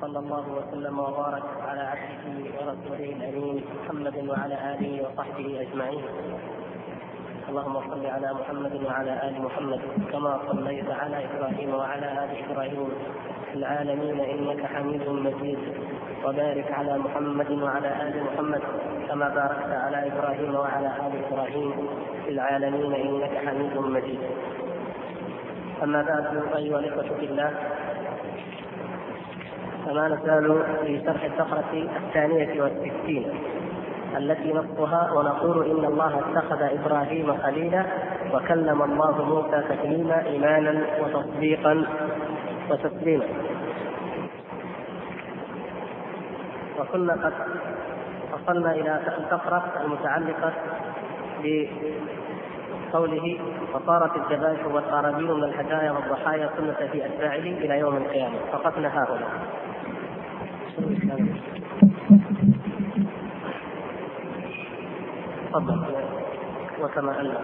وصلى الله وسلم وبارك على عبده ورسوله الأمين محمد وعلى آله وصحبه أجمعين. اللهم صل على محمد وعلى آل محمد كما صليت على إبراهيم وعلى آل إبراهيم في العالمين إنك حميد مجيد، وبارك على محمد وعلى آل محمد كما باركت على إبراهيم وعلى آل إبراهيم في العالمين إنك حميد مجيد. أما بعد، أيها الإخوة في الله، فما نزال في شرح الفقرة 62 التي نصها ونقول إن الله اتخذ إبراهيم خليلا وكلم الله موسى تكليما إيمانا وتصديقا وتسليما. وكنا قد وصلنا إلى الفقرة المتعلقة بقوله وصارت الذبائح والقرابين من الهدايا والضحايا سنة في أتباعه إلى يوم القيامة. وقفنا هاهنا. تفضل. وكما أن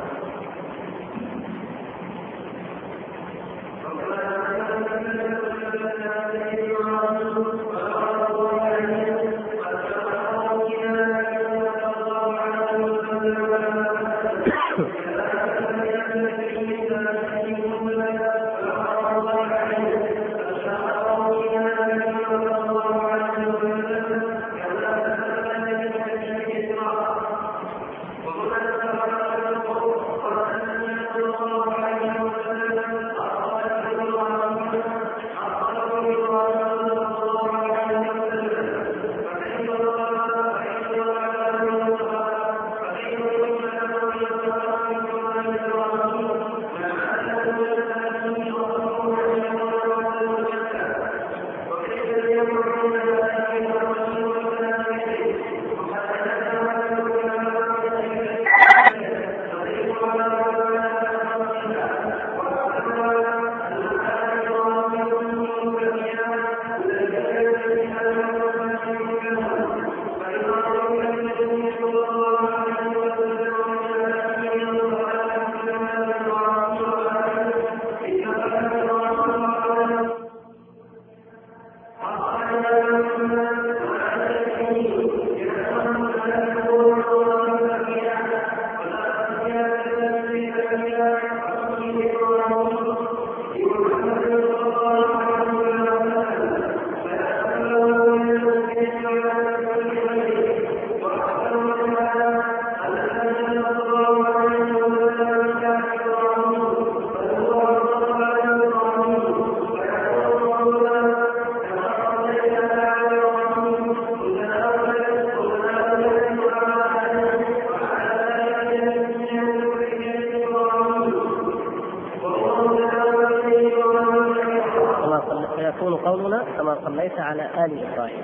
قولنا كما صليت على آل إبراهيم.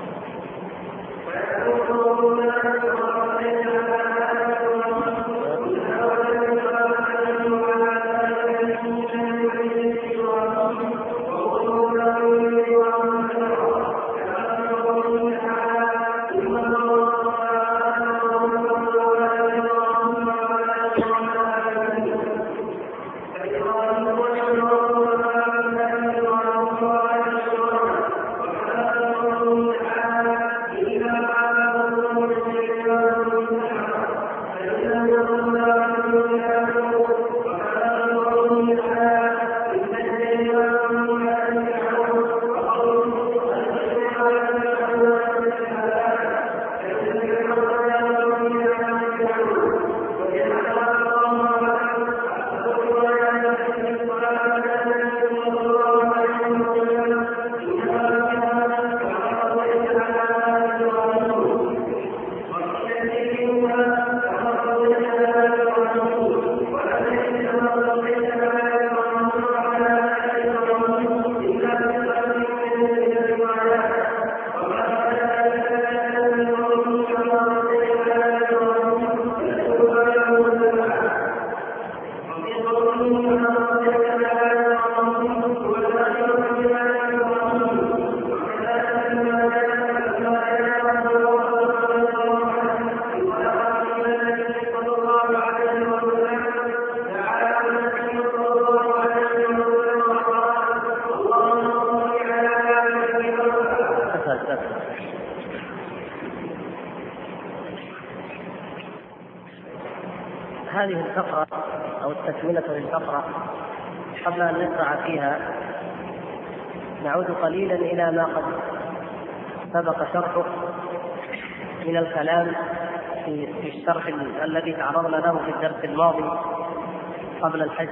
هذه الفقرة أو التكملة للفقرة قبل أن نشرع فيها نعود قليلا إلى ما قد سبق شرحه من الكلام في الشرح الذي تعرضنا له في الدرس الماضي قبل الحج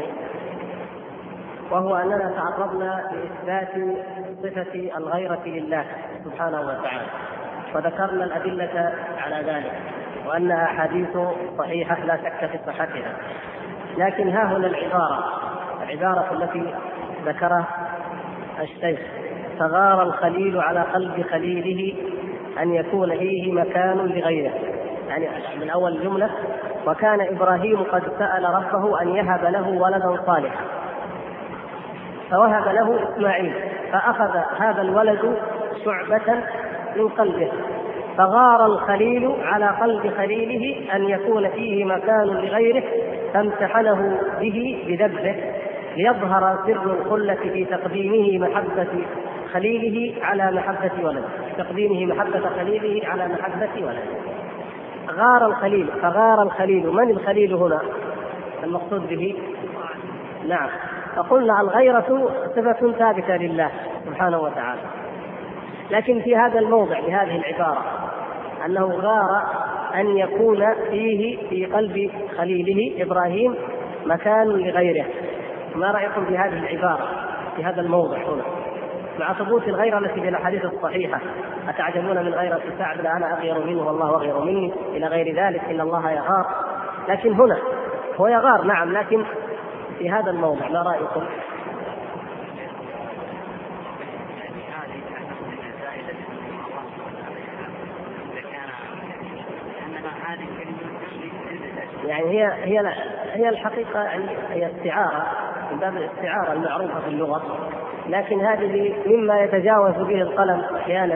وهو أننا تعرضنا لإثبات صفة الغيرة لله سبحانه وتعالى، وذكرنا الأدلة على ذلك وأنها أحاديث صحيحة لا شك في صحتها. لكن ها هنا العبارة التي ذكرها الشيخ: فغار الخليل على قلب خليله أن يكون فيه مكان لغيره. من أول جملة: وكان إبراهيم قد سأل ربه أن يهب له ولدا صالحا فوهب له إسماعيل، فأخذ هذا الولد شعبة من قلبه، فغار الخليل على قلب خليله أن يكون فيه مكان لغيره، فامتحنه به بذبه ليظهر سر الخلة في تقديمه محبة خليله على محبة ولده، غار الخليل. فغار الخليل، من الخليل هنا المقصود به؟ نعم، فقلنا الغيرة صفة ثابتة لله سبحانه وتعالى، لكن في هذا الموضع بهذه العبارة أنه غار أن يكون فيه في قلب خليله إبراهيم مكان لغيره. ما رأيكم بهذه العبارة في هذا الموضع هنا مع ثبوت الغيرة التي في الأحاديث الصحيحة؟ أتعجبون من غيرة سعد؟ لا أنا أغير منه والله أغير مني إلى غير ذلك، إن الله يغار. لكن هنا هو يغار نعم، لكن في هذا الموضع ما رأيكم؟ هي الحقيقة هي استعارة من باب الاستعارة المعروفة في اللغة، لكن هذه مما يتجاوز به القلم أحيانا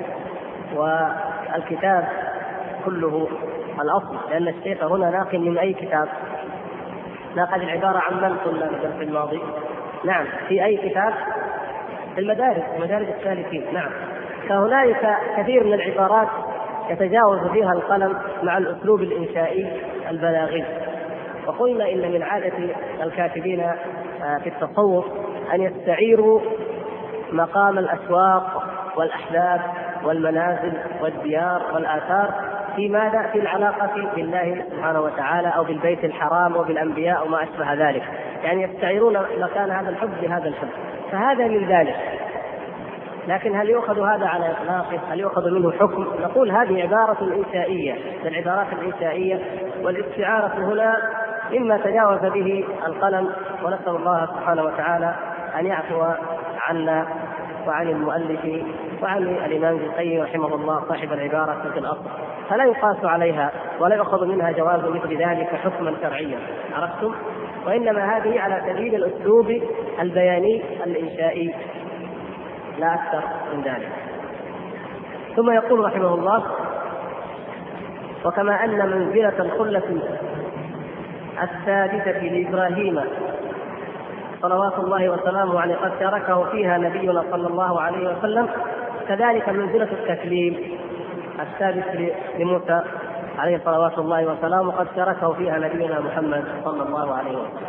والكتاب كله الأصل، لأن الشيخ هنا ناقل من أي كتاب؟ ناقل العبارة عن من قلنا في الدرس الماضي؟ نعم، في أي كتاب؟ في مدارج السالكين. نعم، فهنالك كثير من العبارات يتجاوز فيها القلم مع الأسلوب الإنشائي البلاغي. وقلنا إن من عادة الكاتبين في التصوف أن يستعيروا مقام الأسواق والأحباب والمنازل والديار والآثار في ماذا؟ في العلاقة بالله سبحانه وتعالى أو بالبيت الحرام وبالأنبياء وما أشبه ذلك، يستعيرون مكان هذا الحب بهذا الحب، فهذا من ذلك. لكن هل يؤخذ هذا على إطلاقه؟ هل يؤخذ منه حكم؟ نقول هذه عبارة إنشائية من العبارات الإنشائية، والاستعارة هنا مما تجاوز به القلم، ونسأل الله سبحانه وتعالى أن يعفو عنا وعن المؤلف وعن الإمام ابن القيم رحمه الله صاحب العبارة في الأصل، فلا يقاس عليها ولا يؤخذ منها جواز مثل ذلك حكما شرعيا، عرفتم؟ وإنما هذه على سبيل الأسلوب البياني الإنشائي لا أكثر من ذلك. ثم يقول رحمه الله: وكما أن منزلة الخلة الثابتة لإبراهيم صلوات الله وسلامه عليه قد شاركه فيها نبينا صلى الله عليه وسلم، كذلك منزلة التكليم الثابت لموسى عليه صلوات الله وسلامه قد شاركه فيها نبينا محمد صلى الله عليه وسلم.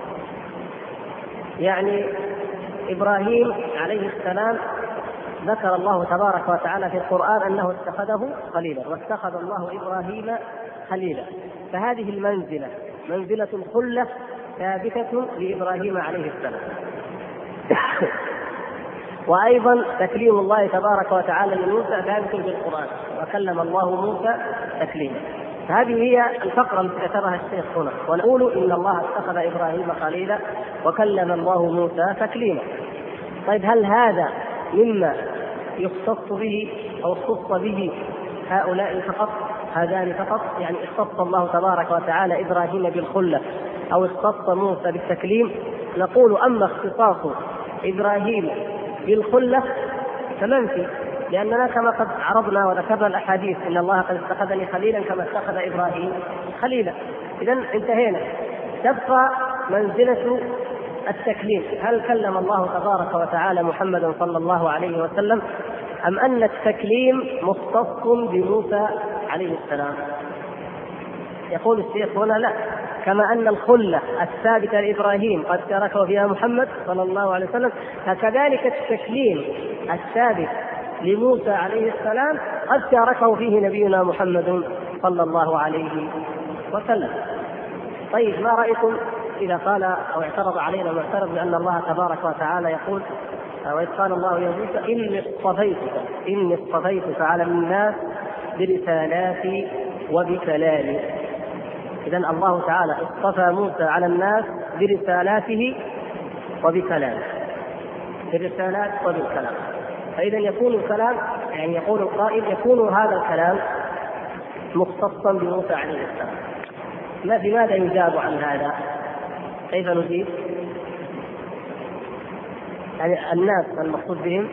إبراهيم عليه السلام ذكر الله تبارك وتعالى في القرآن أنه اتخذه خليلا، واتخذ الله إبراهيم خليلا، فهذه المنزلة منزلة الخلة ثابتة لإبراهيم عليه السلام. وأيضا تكليم الله تبارك وتعالى لموسى ثابت في القرآن، وكلم الله موسى تكليما. فهذه هي الفقرة التي ذكرها الشيخ هنا، ونقول إن الله اتخذ إبراهيم خليلا وكلم الله موسى تكليما. طيب، هل هذا مما يختص به أو اختص به هؤلاء فقط، هذان فقط؟ اختص الله تبارك وتعالى إبراهيم بالخلة أو اختص موسى بالتكليم؟ نقول أما اختصاص إبراهيم بالخلة فمنفي، لأننا كما قد عرضنا وذكرنا الأحاديث إن الله قد اتخذني خليلا كما اتخذ إبراهيم خليلا. إذن انتهينا، تبقى منزلة التكليم. هل كلم الله تبارك وتعالى محمدا صلى الله عليه وسلم أم أن التكليم مختص بموسى عليه السلام؟ يقول الشيخ هنا لا، كما أن الخلة الثابتة لإبراهيم قد شاركه فيها محمد صلى الله عليه وسلم، فكذلك التكليم الثابت لموسى عليه السلام قد شاركه فيه نبينا محمد صلى الله عليه وسلم. طيب ما رأيكم إذا قال أو اعترض علينا معترض بأن الله تبارك وتعالى يقول وإذ قال الله يا موسى إني اصطفيتك على الناس برسالاتي وبكلامي. إذن الله تعالى اصطفى موسى على الناس برسالاته وبكلامه، بالرسالات وبالكلام. فإذا يكون الكلام يعني يقول القائل يكون هذا الكلام مختصا بموسى عليه السلام. لماذا يجاب عن هذا؟ كيف نجيب؟ يعني الناس المقصود بهم،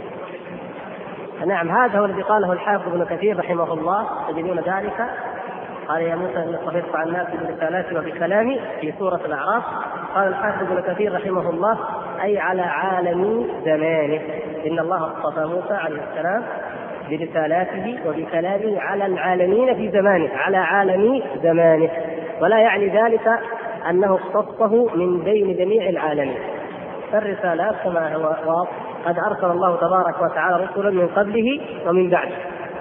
نعم هذا هو الذي قاله الحافظ ابن كثير رحمه الله، تجدون ذلك قال يا موسى إني اصطفيتك على الناس برسالاتي وبكلامي في سورة الأعراف. قال الحافظ ابن كثير رحمه الله أي على عالم زمانه، إن الله اصطفى موسى عليه السلام برسالاته وبكلامه على العالمين في زمانه، على عالم زمانه، ولا يعني ذلك أنه اختصه من بين جميع العالمين. فالرسالات كما هو واضح قد أرسل الله تبارك وتعالى رسلا من قبله ومن بعده.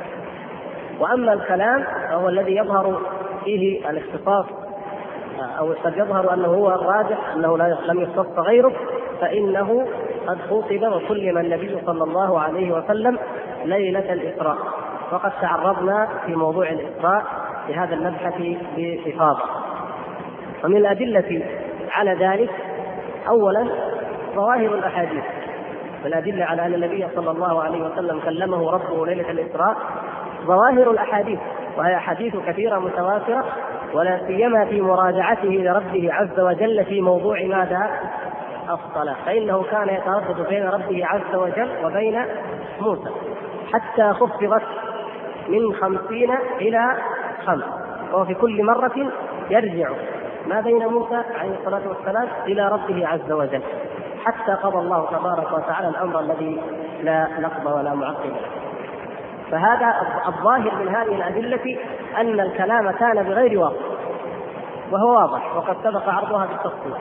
وأما الكلام فهو الذي يظهر فيه الاختصاص أو قد يظهر أنه هو الراجح أنه لم يختص غيره، فإنه قد خوطب وكلم النبي صلى الله عليه وسلم ليلة الإسراء، وقد تعرضنا في موضوع الإسراء في هذا المبحث بإفاضة. ومن الأدلة على ذلك أولا ظواهر الأحاديث، والأدلة على أن النبي صلى الله عليه وسلم كلمه ربه ليلة الإسراء ظواهر الأحاديث، وهي أحاديث كثيرة متواترة، ولا سيما في مراجعته لربه عز وجل في موضوع ماذا؟ الصلاة، فإنه كان يتردد بين ربه عز وجل وبين موسى حتى خفضت من 50 إلى 5، وهو في كل مرة يرجع ما بين موسى عليه الصلاة والسلام إلى ربه عز وجل حتى قضى الله تبارك وتعالى الأمر الذي لا نقض ولا معقب. فهذا الظاهر من هذه الأدلة أن الكلام كان بغير واسطة، وهو واضح وقد سبق عرضها بالتفصيل.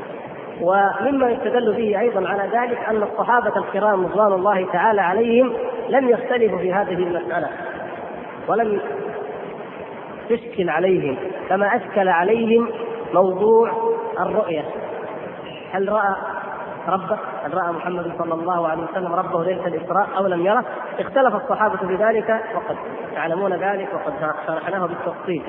ومما يستدل به أيضا على ذلك أن الصحابة الكرام رضوان الله تعالى عليهم لم يختلفوا في هذه المسألة، ولم تشكل عليهم كما أشكل عليهم موضوع الرؤية. هل رأى ربه؟ هل رأى محمد صلى الله عليه وسلم ربه ليلة الإسراء أو لم يره؟ اختلف الصحابة بذلك وقد تعلمون ذلك وقد شرحناه بالتفصيل.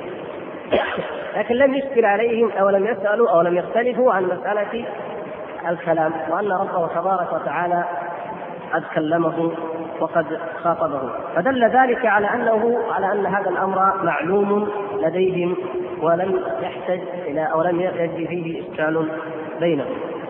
لكن لم يشكل عليهم أو لم يسألوا أو لم يختلفوا عن مسألة الكلام، وأن ربه تبارك وتعالى قد كلمه وقد خاطبه، فدل ذلك على أن هذا الأمر معلوم لديهم ولم يحتج إلى أو لم يجري فيه إشكال بينهم.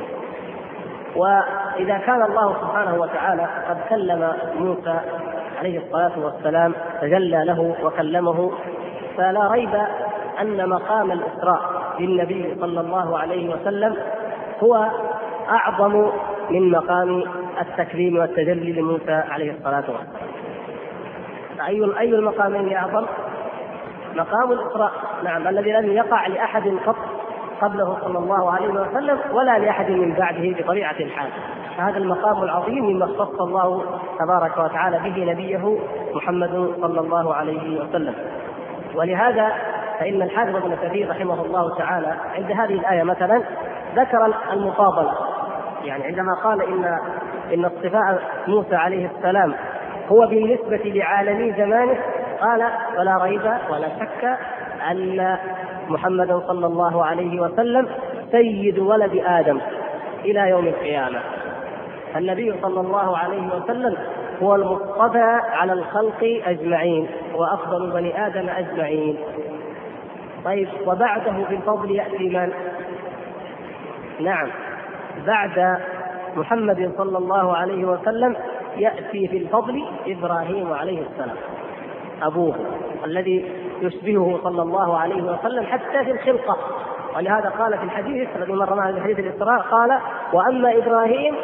وإذا كان الله سبحانه وتعالى قد كلم موسى عليه الصلاة والسلام تجلى له وكلمه، فلا ريب أن مقام الإسراء للنبي صلى الله عليه وسلم هو أعظم من مقام التكليم والتجلي لموسى عليه الصلاة والسلام. أي المقامين أعظم؟ مقام الإسراء، نعم، الذي لم يقع لأحد قبله صلى الله عليه وسلم ولا لأحد من بعده بطبيعة الحال. هذا المقام العظيم مما اختص الله تبارك وتعالى به نبيه محمد صلى الله عليه وسلم. ولهذا فإن الحافظ ابن كثير رحمه الله تعالى عند هذه الآية مثلا ذكر المفاضلة، يعني عندما قال إن اصطفاء موسى عليه السلام هو بالنسبة لعالمي زمانه، قال ولا ريب ولا شك أن محمد صلى الله عليه وسلم سيد ولد آدم إلى يوم القيامة. النبي صلى الله عليه وسلم هو المصطفى على الخلق أجمعين وأفضل بني آدم أجمعين. طيب وبعده في الفضل يأتي من؟ نعم، بعد محمد صلى الله عليه وسلم يأتي في الفضل إبراهيم عليه السلام أبوه الذي يشبهه صلى الله عليه وسلم حتى في الخلقة. ولهذا قال في الحديث الذي مر معنا في حديث الإسراء قال وأما إبراهيم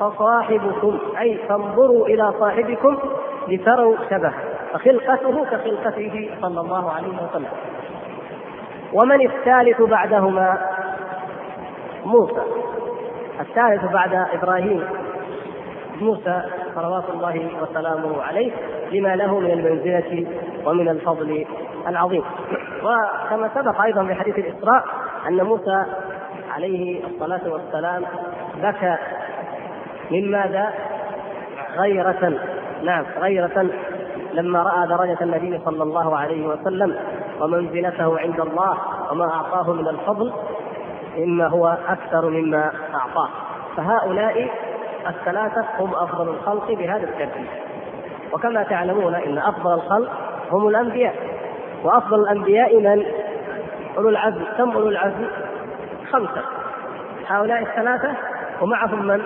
فصاحبكم أي فانظروا إلى صاحبكم لتروا شبهه، فخلقته كخلقته صلى الله عليه وسلم. ومن الثالث بعدهما؟ موسى. الثالث بعد إبراهيم موسى صلوات الله وسلامه عليه، لما له من المنزلة ومن الفضل العظيم. وكما سبق أيضا في حديث الإسراء أن موسى عليه الصلاة والسلام بكى من ماذا؟ غيرة، نعم غيرة، لما رأى درجة النبي صلى الله عليه وسلم ومنزلته عند الله وما أعطاه من الفضل، إما هو أكثر مما أعطاه. فهؤلاء الثلاثة هم أفضل الخلق بهذا الترتيب. وكما تعلمون إن أفضل الخلق هم الأنبياء، وأفضل الأنبياء من؟ أولو العزم. كم أولو العزم؟ 5. هؤلاء الثلاثة ومعهم من؟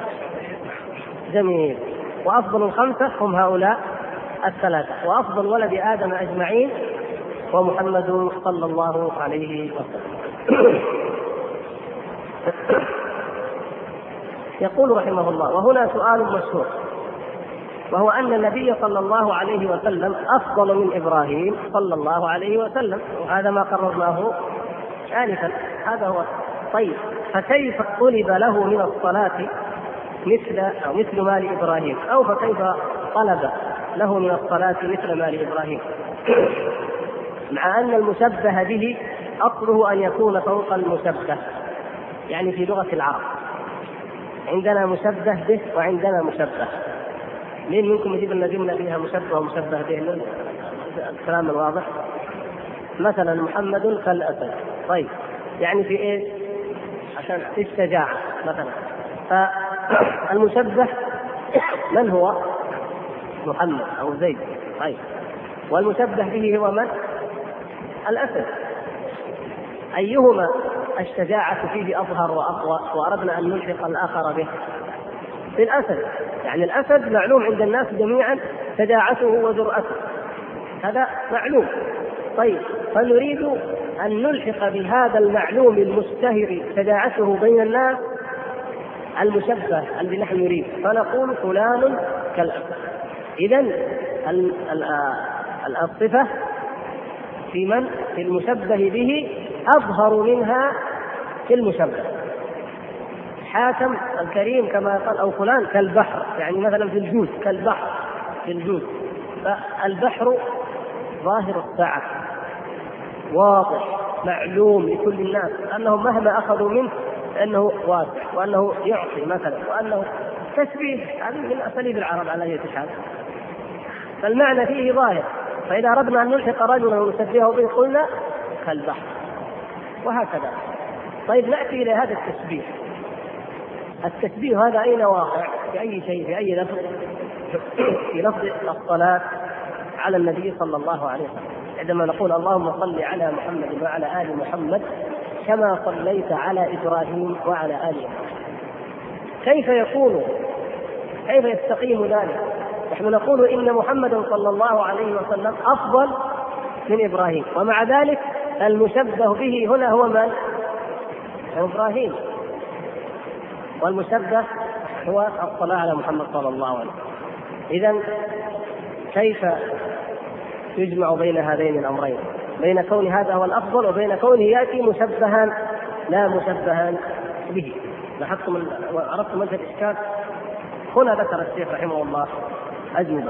جميل. وأفضل 5 هم هؤلاء الثلاثة. وأفضل ولد آدم أجمعين ومحمد صلى الله عليه وسلم. يقول رحمه الله: وهنا سؤال مشهور، وهو أن النبي صلى الله عليه وسلم أفضل من إبراهيم صلى الله عليه وسلم، وهذا ما قررناه آنفا، هذا هو. طيب، فكيف طلب له من الصلاة مثل ما لإبراهيم؟ أو فكيف طلب له من الصلاة مثل ما لإبراهيم؟ مع أن المشبه به أصله أن يكون فوق المشبه، يعني في لغة العرب عندنا مشبه به وعندنا مشبه. مين منكم يجيب لنا جملة فيها مشبه ومشبه به؟ الكلام الواضح. مثلا محمد كالأسد. طيب، يعني في إيه؟ عشان في الشجاعة مثلا. فالمشبه من هو؟ محمد أو زيد. طيب، والمشبه به هو من؟ الأسد. أيهما الشجاعة فيه أظهر وأقوى وأردنا أن نلحق الآخر به؟ في الأسد. يعني الأسد معلوم عند الناس جميعا شجاعته وجرأته، هذا معلوم. طيب، فنريد أن نلحق بهذا المعلوم المشتهر شجاعته بين الناس المشبه الذي نحن نريد، فنقول فلان كالأسد. إذن الصفة في من؟ في المشبه به أظهر منها في المشبه. حاتم الكريم كما قال، أو فلان كالبحر، يعني مثلا في الجود كالبحر في الجود. فالبحر ظاهر السعة، واضح معلوم لكل الناس أنه مهما أخذوا منه أنه واسع، وأنه يعطي مثلا، وأنه تشبيه. هذه من أساليب العرب على أي حال. فالمعنى فيه ظاهر. فإذا أردنا أن نلحق رجلا ونشبهه به قلنا كالبحر، وهكذا. طيب، نأتي إلى هذا التشبيه. التشبيه هذا أين واقع؟ في أي شيء؟ في أي لفظ؟ في لفظ الصلاة على النبي صلى الله عليه وسلم. عندما نقول اللهم صل على محمد وعلى آل محمد كما صليت على إبراهيم وعلى آل إبراهيم، كيف يكون؟ كيف يستقيم ذلك؟ نحن نقول إن محمدا صلى الله عليه وسلم أفضل من إبراهيم، ومع ذلك المشبه به هنا هو من؟ إبراهيم، والمشبه هو الصلاة على محمد صلى الله عليه وسلم. إذن كيف يجمع بين هذين الأمرين، بين كون هذا هو الأفضل وبين كونه يأتي مشبها لا مشبها به؟ لاحظتم وعرفتم وجه الإشكال؟ هنا ذكر الشيخ رحمه الله أجوبة.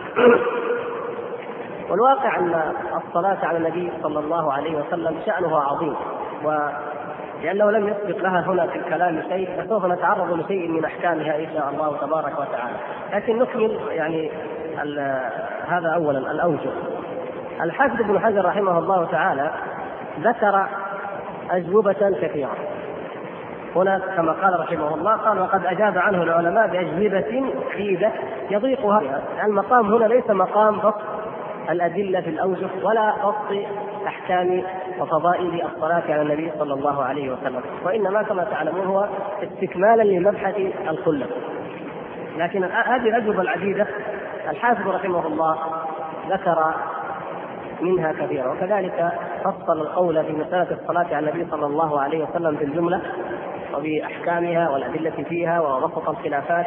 والواقع أن الصلاة على النبي صلى الله عليه وسلم شأنها عظيم، ولأنه لم يسبق لها هنا في الكلام شيء، فسوف نتعرض لشيء من أحكامها إن شاء الله تبارك وتعالى. لكن نكمل يعني هذا أولا الأوجه. الحافظ ابن حجر رحمه الله تعالى ذكر أجوبة كثيرة هنا كما قال رحمه الله، قال وقد أجاب عنه العلماء بأجوبة عديدة يضيقها. المقام هنا ليس مقام بسط الأدلة في الأوجه ولا بسط أحكام وفضائل الصلاة على النبي صلى الله عليه وسلم، وإنما كما تعلمون هو استكمالا لمبحث الخلة. لكن هذه الأجوبة العديدة الحافظ رحمه الله ذكر منها كثيرا، وكذلك فصل القول في مسألة الصلاة على النبي صلى الله عليه وسلم في الجملة وبأحكامها والأدلة فيها ووسط الخلافات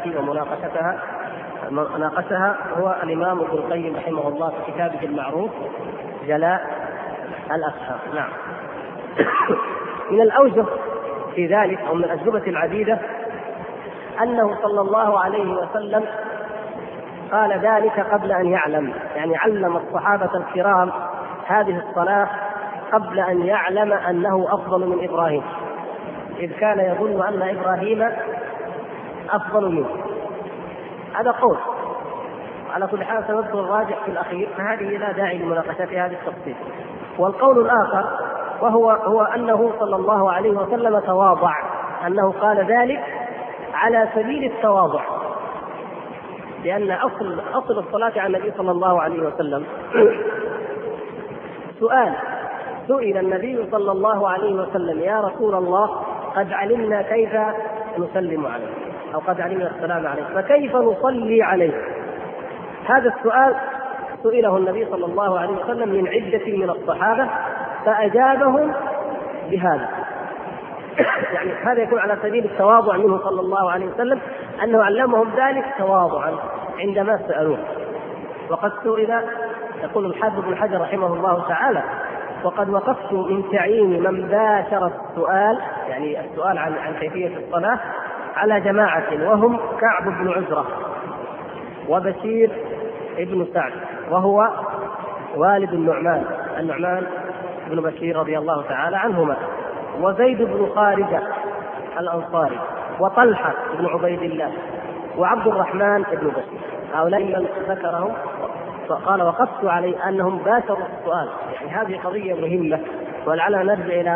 وناقشها هو الإمام ابن القيم رحمه الله في كتابه المعروف جلاء الأفهام. نعم. من الأوجه في ذلك أو من الأجوبة العديدة أنه صلى الله عليه وسلم قال ذلك قبل أن يعلم، يعني علم الصحابة الكرام هذه الصلاة قبل أن يعلم أنه أفضل من إبراهيم، إذ كان يظن أن إبراهيم أفضل منه. هذا قول، على كل حال سنذكر الراجح في الأخير، فهذه لا داعي لمناقشة هذه التفصيل. والقول الآخر وهو أنه صلى الله عليه وسلم تواضع، أنه قال ذلك على سبيل التواضع، لأن أصل الصلاة على النبي صلى الله عليه وسلم سئل النبي صلى الله عليه وسلم: يا رسول الله قد علمنا كيف نسلم عليك، أو قد علمنا السلام عليك، فكيف نصلي عليك؟ هذا السؤال سئله النبي صلى الله عليه وسلم من عدة من الصحابة فأجابهم بهذا. يعني هذا يكون على سبيل التواضع منه صلى الله عليه وسلم، أنه علمهم ذلك تواضعا عندما سألوه. وقد سئل، يقول الحافظ ابن حجر رحمه الله تعالى: وقد وقفت من تعيين من باشر السؤال، يعني السؤال عن كيفية الصلاة، على جماعة وهم كعب بن عزرة وبشير ابن سعد وهو والد النعمان بن بشير رضي الله تعالى عنهما، وزيد بن خارجة الأنصاري، وطلحة بن عبيد الله، وعبد الرحمن بن بشير. هؤلاء من ذكرهم فقال وقفت عليه أنهم باشروا السؤال. يعني هذه قضية مهمة، ولعلنا نرجع إلى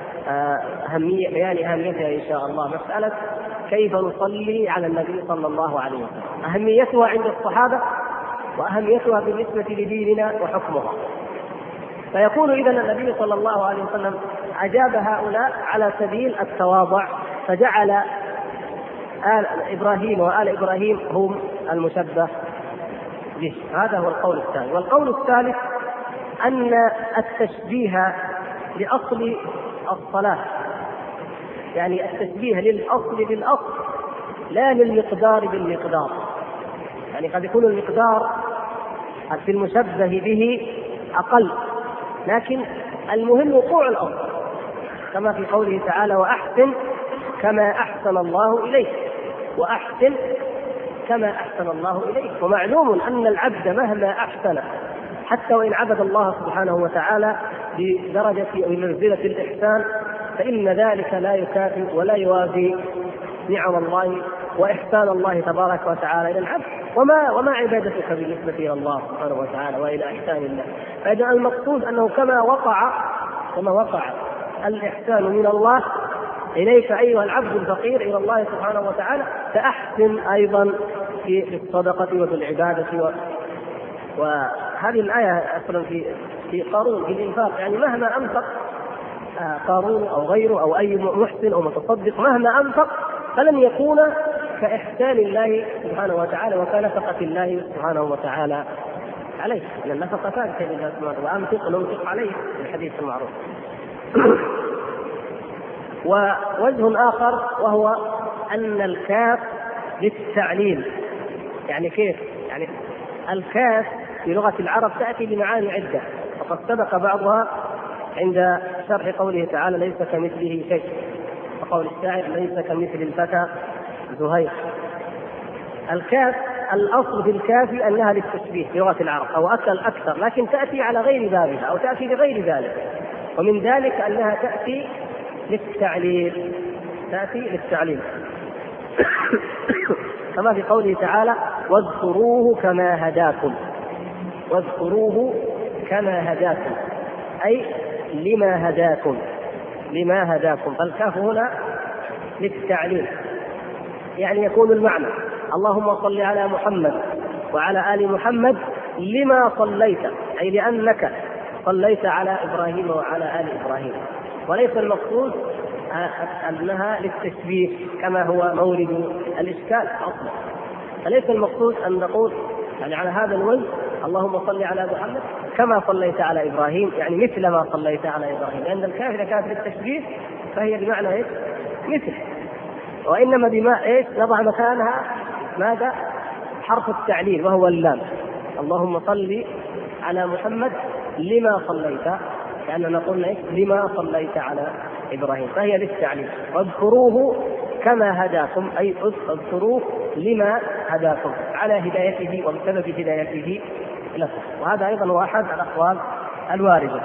بيان أهميتها إن شاء الله، مسألة كيف نصلي على النبي صلى الله عليه وسلم، أهميتها عند الصحابة وأهميتها بالنسبة لديننا وحكمها. فيكون إذن النبي صلى الله عليه وسلم أجاب هؤلاء على سبيل التواضع، فجعل آل إبراهيم وآل إبراهيم هم المشبه به. هذا هو القول الثاني. والقول الثالث أن التشبيه لأصل الصلاة، يعني التشبيه للأصل لا للمقدار بالمقدار. يعني قد يكون المقدار في المشبه به أقل، لكن المهم وقوع الأصل، كما في قوله تعالى: وأحسن كما أحسن الله إليك، وأحسن كما أحسن الله إليك. ومعلوم أن العبد مهما أحسن، حتى وإن عبد الله سبحانه وتعالى بدرجة أو منزلة الإحسان، فإن ذلك لا يكافئ ولا يوازي نعم الله وإحسان الله تبارك وتعالى إلى العبد. وما عبادتك بالنسبة إلى الله سبحانه وتعالى وإلى إحسان الله؟ فإذا المقصود أنه كما وقع الإحسان من الله إليك أيها العبد الفقير إلى الله سبحانه وتعالى، فأحسن أيضا في الصدقة وفي العبادة. وهذه الآية أصلا في قارون في الإنفاق، يعني مهما أنفق قارون أو غيره أو أي محسن أو متصدق، مهما أنفق فلن يكون كإحسان الله سبحانه وتعالى وكنفقة الله سبحانه وتعالى عليه، لأن النفقة ثابتة لله سبحانه وتعالى: وأنفق ننفق عليه، الحديث المعروف. ووجه آخر وهو أن الكاف للتعليل. يعني كيف؟ يعني الكاف في لغة العرب تأتي بمعاني عدة، وقد سبق بعضها عند شرح قوله تعالى: ليس كمثله شيء، وقول الشاعر: ليس كمثل الفتى زهير. الكاف الأصل في الكاف أنها للتشبيه في لغة العرب أو أكثر، لكن تأتي على غير بابها أو تأتي لغير ذلك، ومن ذلك أنها تأتي للتعليل كما في قوله تعالى: واذكروه كما هداكم، أي لما هداكم. فالكاف هنا للتعليل، يعني يكون المعنى: اللهم صل على محمد وعلى آل محمد لما صليت، أي لأنك صليت على إبراهيم وعلى آل إبراهيم. وليس المقصود أنها للتشبيه كما هو مورد الإشكال أصلا. فليس المقصود أن نقول يعني على هذا الوجه اللهم صل على محمد كما صليت على إبراهيم، يعني مثل ما صليت على إبراهيم، لأن الكاف إذا كانت للتشبيه فهي بمعنى إيش؟ مثل. وإنما بما إيش؟ نضع مكانها ماذا؟ حرف التعليل وهو اللام. اللهم صل على محمد لما صليت، لأننا قلنا إيش؟ لما صليت على إبراهيم، فهي للتعليل. واذكروه كما هداكم، أي اذكروه لما هداكم، على هدايته وبسبب هدايته لكم. وهذا أيضا هو أحد الأقوال الواردة.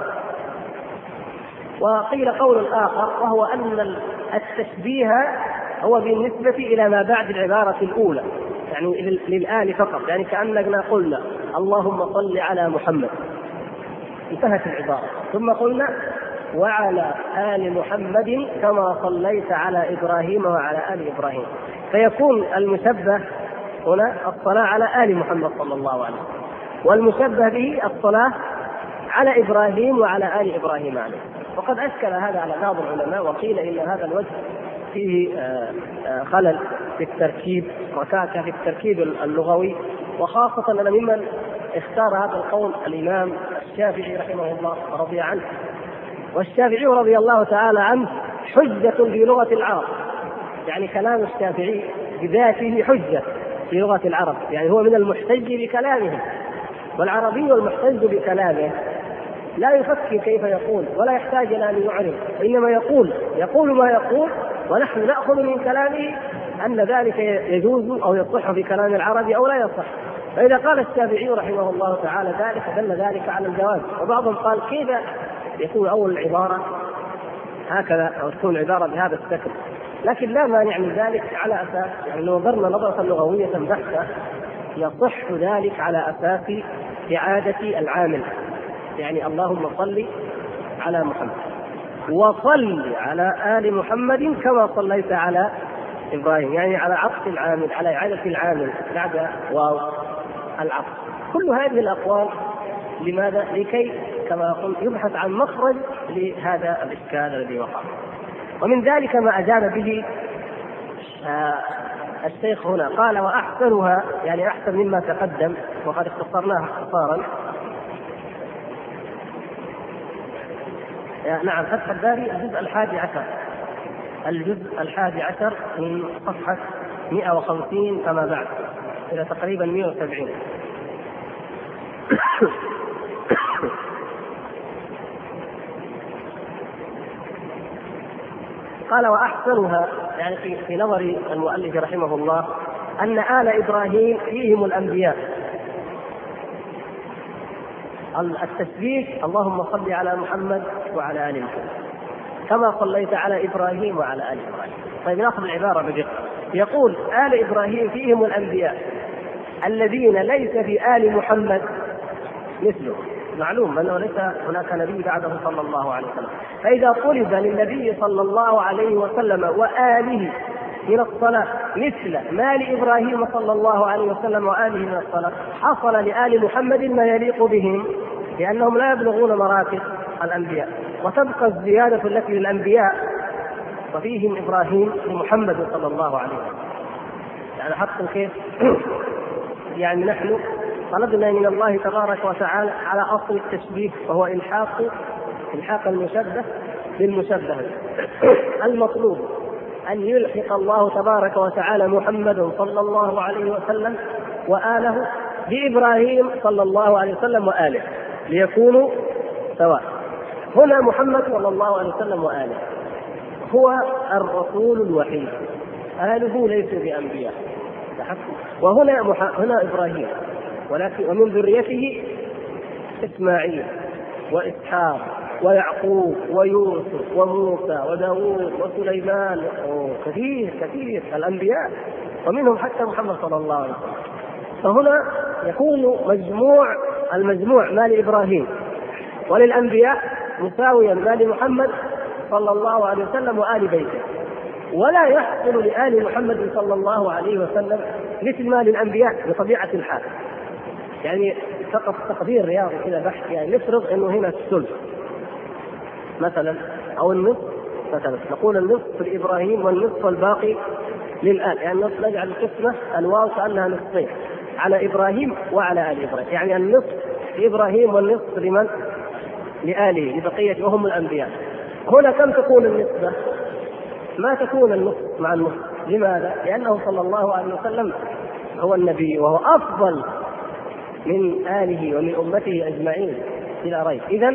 وقيل قول آخر وهو أن التشبيه هو بالنسبة إلى ما بعد العبارة الأولى، يعني للآل فقط، يعني كأننا قلنا اللهم صل على محمد، انتهت العبارة، ثم قلنا وعلى آل محمد كما صليت على إبراهيم وعلى آل إبراهيم، فيكون المشبه هنا الصلاة على آل محمد صلى الله عليه وسلم، والمشبه به الصلاة على إبراهيم وعلى آل إبراهيم عليه. وقد أشكل هذا على بعض العلماء، وقيل إن هذا الوجه فيه خلل في التركيب، ركاكة في التركيب اللغوي، وخاصة أن ممن اختار هذا القول الإمام الشافعي رحمه الله رضي عنه. والشافعي رضي الله تعالى عنه حجة في لغة العرب، يعني كلام الشافعي بذاته حجة في لغة العرب، يعني هو من المحتج بكلامه. والعربي المحتج بكلامه لا يفكر كيف يقول ولا يحتاج إلى أن يعرف، إنما يقول ما يقول، ونحن نأخذ من كلامه أن ذلك يجوز أو يصح في كلام العربي أو لا يصح. فإذا قال الشافعي رحمه الله تعالى ذلك دل ذلك على الجواز. وبعضهم قال كيف يكون أول العبارة هكذا أو تكون العبارة بهذا الشكل، لكن لا مانع من ذلك على أساس، يعني لو نظرنا نظرة لغوية بحتة يصح ذلك على أساس إعادة العامل، يعني اللهم صل على محمد وصل على آل محمد كما صليت على إبراهيم، يعني على عطف العامل، على إعادة العامل بعد واو العطف. كل هذه الأقوال لماذا؟ لكي كما قلت يبحث عن مخرج لهذا الإشكال الذي وقع. ومن ذلك ما أجاب به الشيخ هنا، قال وأحسنها، يعني أحسن مما تقدم وقد اختصرناها اختصارا. نعم، فتح الباري الجزء 11، الجزء 11 من صفحة 150 كما بعد إلى تقريبا 170. قال وأحسنها، يعني في نظر المؤلف رحمه الله أن آل إبراهيم فيهم الأنبياء. التسبيح اللهم صل على محمد وعلى آل محمد كما صليت على إبراهيم وعلى آل إبراهيم. طيب ناخذ العبارة بدقة. يقول آل إبراهيم فيهم الأنبياء الذين ليس في آل محمد مثله. معلوم أنه ليس هناك نبي بعده صلى الله عليه وسلم، فإذا طلب للنبي صلى الله عليه وسلم وآله من الصلاة مثل ما لإبراهيم صلى الله عليه وسلم وآله من الصلاة، حصل لآل محمد ما يليق بهم، لأنهم لا يبلغون مراتب الأنبياء. وتبقى الزيادة التي للأنبياء وفيهم إبراهيم لمحمد صلى الله عليه وسلم. يعني حق كيف؟ يعني نحن طلبنا من الله تبارك وتعالى على أصل التشبيه، وهو إلحاق المشبه بالمشبه. المطلوب أن يلحق الله تبارك وتعالى محمد صلى الله عليه وسلم وآله بإبراهيم صلى الله عليه وسلم وآله ليكونوا سواء. هنا محمد صلى الله عليه وسلم وآله هو الرسول الوحيد، آله ليسوا بأنبياء. وهنا إبراهيم، ولكن ومن ذريته إسماعيل وإسحاق ويعقوب ويوسف وموسى وداود وسليمان، كثير الأنبياء، ومنهم حتى محمد صلى الله عليه وسلم. فهنا يكون المجموع ما لإبراهيم وللأنبياء مساويا ما لمحمد صلى الله عليه وسلم وآل بيته، ولا يحصل لآل محمد صلى الله عليه وسلم مثل ما للأنبياء بطبيعة الحال. يعني فقط تقدير رياضي كذا بحث، يعني نفرض انه هنا الثلث مثلا او النصف مثلا، نقول النصف لابراهيم والنصف الباقي للآل، يعني نجعل القسمه الواو كانها نصفين على إبراهيم وعلى آل إبراهيم، يعني النصف لإبراهيم والنصف لمن؟ لآله لبقية وهم الأنبياء. هنا كم تكون النسبة؟ ما تكون النصف مع النصف. لماذا؟ لأنه صلى الله عليه وسلم هو النبي وهو أفضل من آله ومن أمته أجمعين بلا ريب. إذن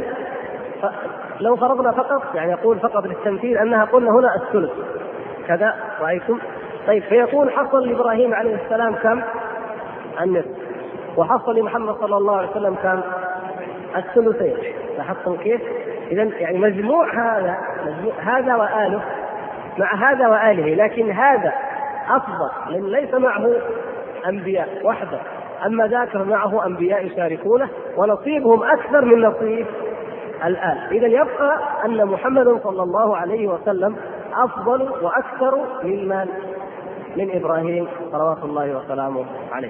لو فرضنا فقط، يعني يقول فقط للتمثيل أنها قلنا هنا الثلث كذا، رأيتم؟ طيب فيكون حصل لإبراهيم عليه السلام كم؟ النصف. وحصل لمحمد صلى الله عليه وسلم كم؟ الثلثين. لاحظتم كيف؟ إذن يعني مجموع هذا وآله مع هذا وآله، لكن هذا أفضل لأن ليس معه أنبياء وحده، أما ذاك معه أنبياء يشاركونه ونصيبهم أكثر من نصيب الآل. إذن يبقى أن محمد صلى الله عليه وسلم أفضل وأكثر من إبراهيم صلوات الله وسلامه عليه.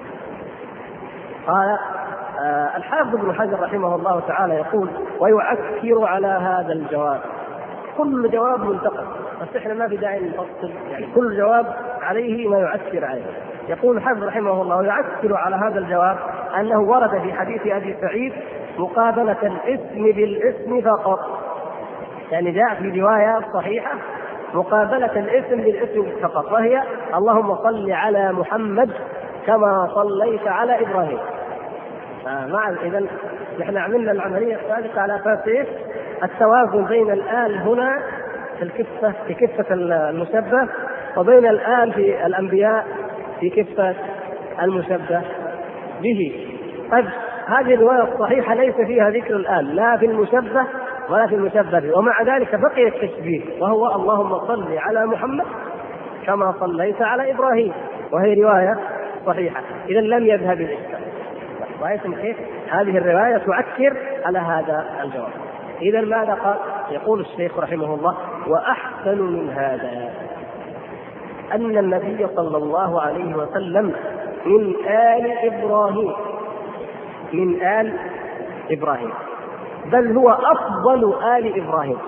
قال الحافظ ابن حجر رحمه الله تعالى يقول: ويعكر على هذا الجواب. كل جواب منتقد، بس احنا ما في داعي نفصل، يعني كل جواب عليه ما يعكر عليه. يقول الحافظ رحمه الله: يعكر على هذا الجواب أنه ورد في حديث أبي سعيد مقابلة الاسم بالاسم فقط، يعني جاء في رواية صحيحة مقابلة الاسم بالاسم فقط، وهي: اللهم صل على محمد كما صليت على إبراهيم. إذن نحن عملنا العملية السابقة على أساس التوازن بين الآل هنا في كفة المشبه، وبين الآل في الأنبياء في كفة المشبه به. طيب هذه الرواية الصحيحة ليس فيها ذكر الآل لا في المشبه ولا في المشبه به، ومع ذلك بقي التشبيه، وهو اللهم صل على محمد كما صليت على إبراهيم، وهي رواية صحيحة. إذن لم يذهب الإشكال. رأيتم كيف؟ هذه الرواية تعكر على هذا الجواب. إذن ماذا قال؟ يقول الشيخ رحمه الله: وأحسن من هذا أن النبي صلى الله عليه وسلم من آل إبراهيم، من آل إبراهيم، بل هو أفضل آل إبراهيم.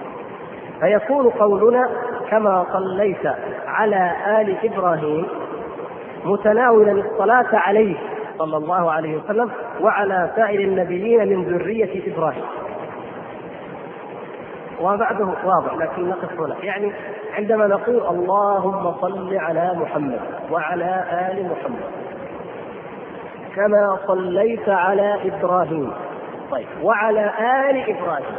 فيكون قولنا كما صليت على آل إبراهيم متناولا الصلاة عليه صلى الله عليه وسلم وعلى سائر النبيين من ذرية إبراهيم. وبعده واضح لكن نقف هنا. يعني عندما نقول اللهم صل على محمد وعلى آل محمد كما صليت على إبراهيم، طيب وعلى آل إبراهيم،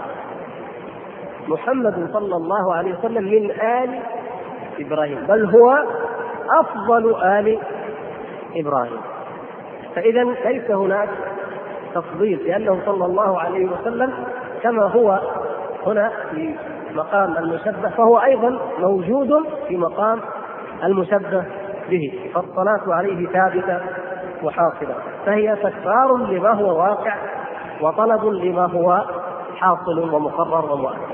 محمد صلى الله عليه وسلم من آل إبراهيم، بل هو أفضل آل إبراهيم. فإذا ليس هناك تفضيل، لأنه صلى الله عليه وسلم كما هو هنا في مقام المشبه فهو أيضا موجود في مقام المشبه به، فالصلاة عليه ثابتة وحاصلة، فهي تكرار لما هو واقع وطلب لما هو حاصل ومقرر ومؤكد.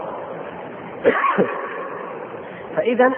فإذا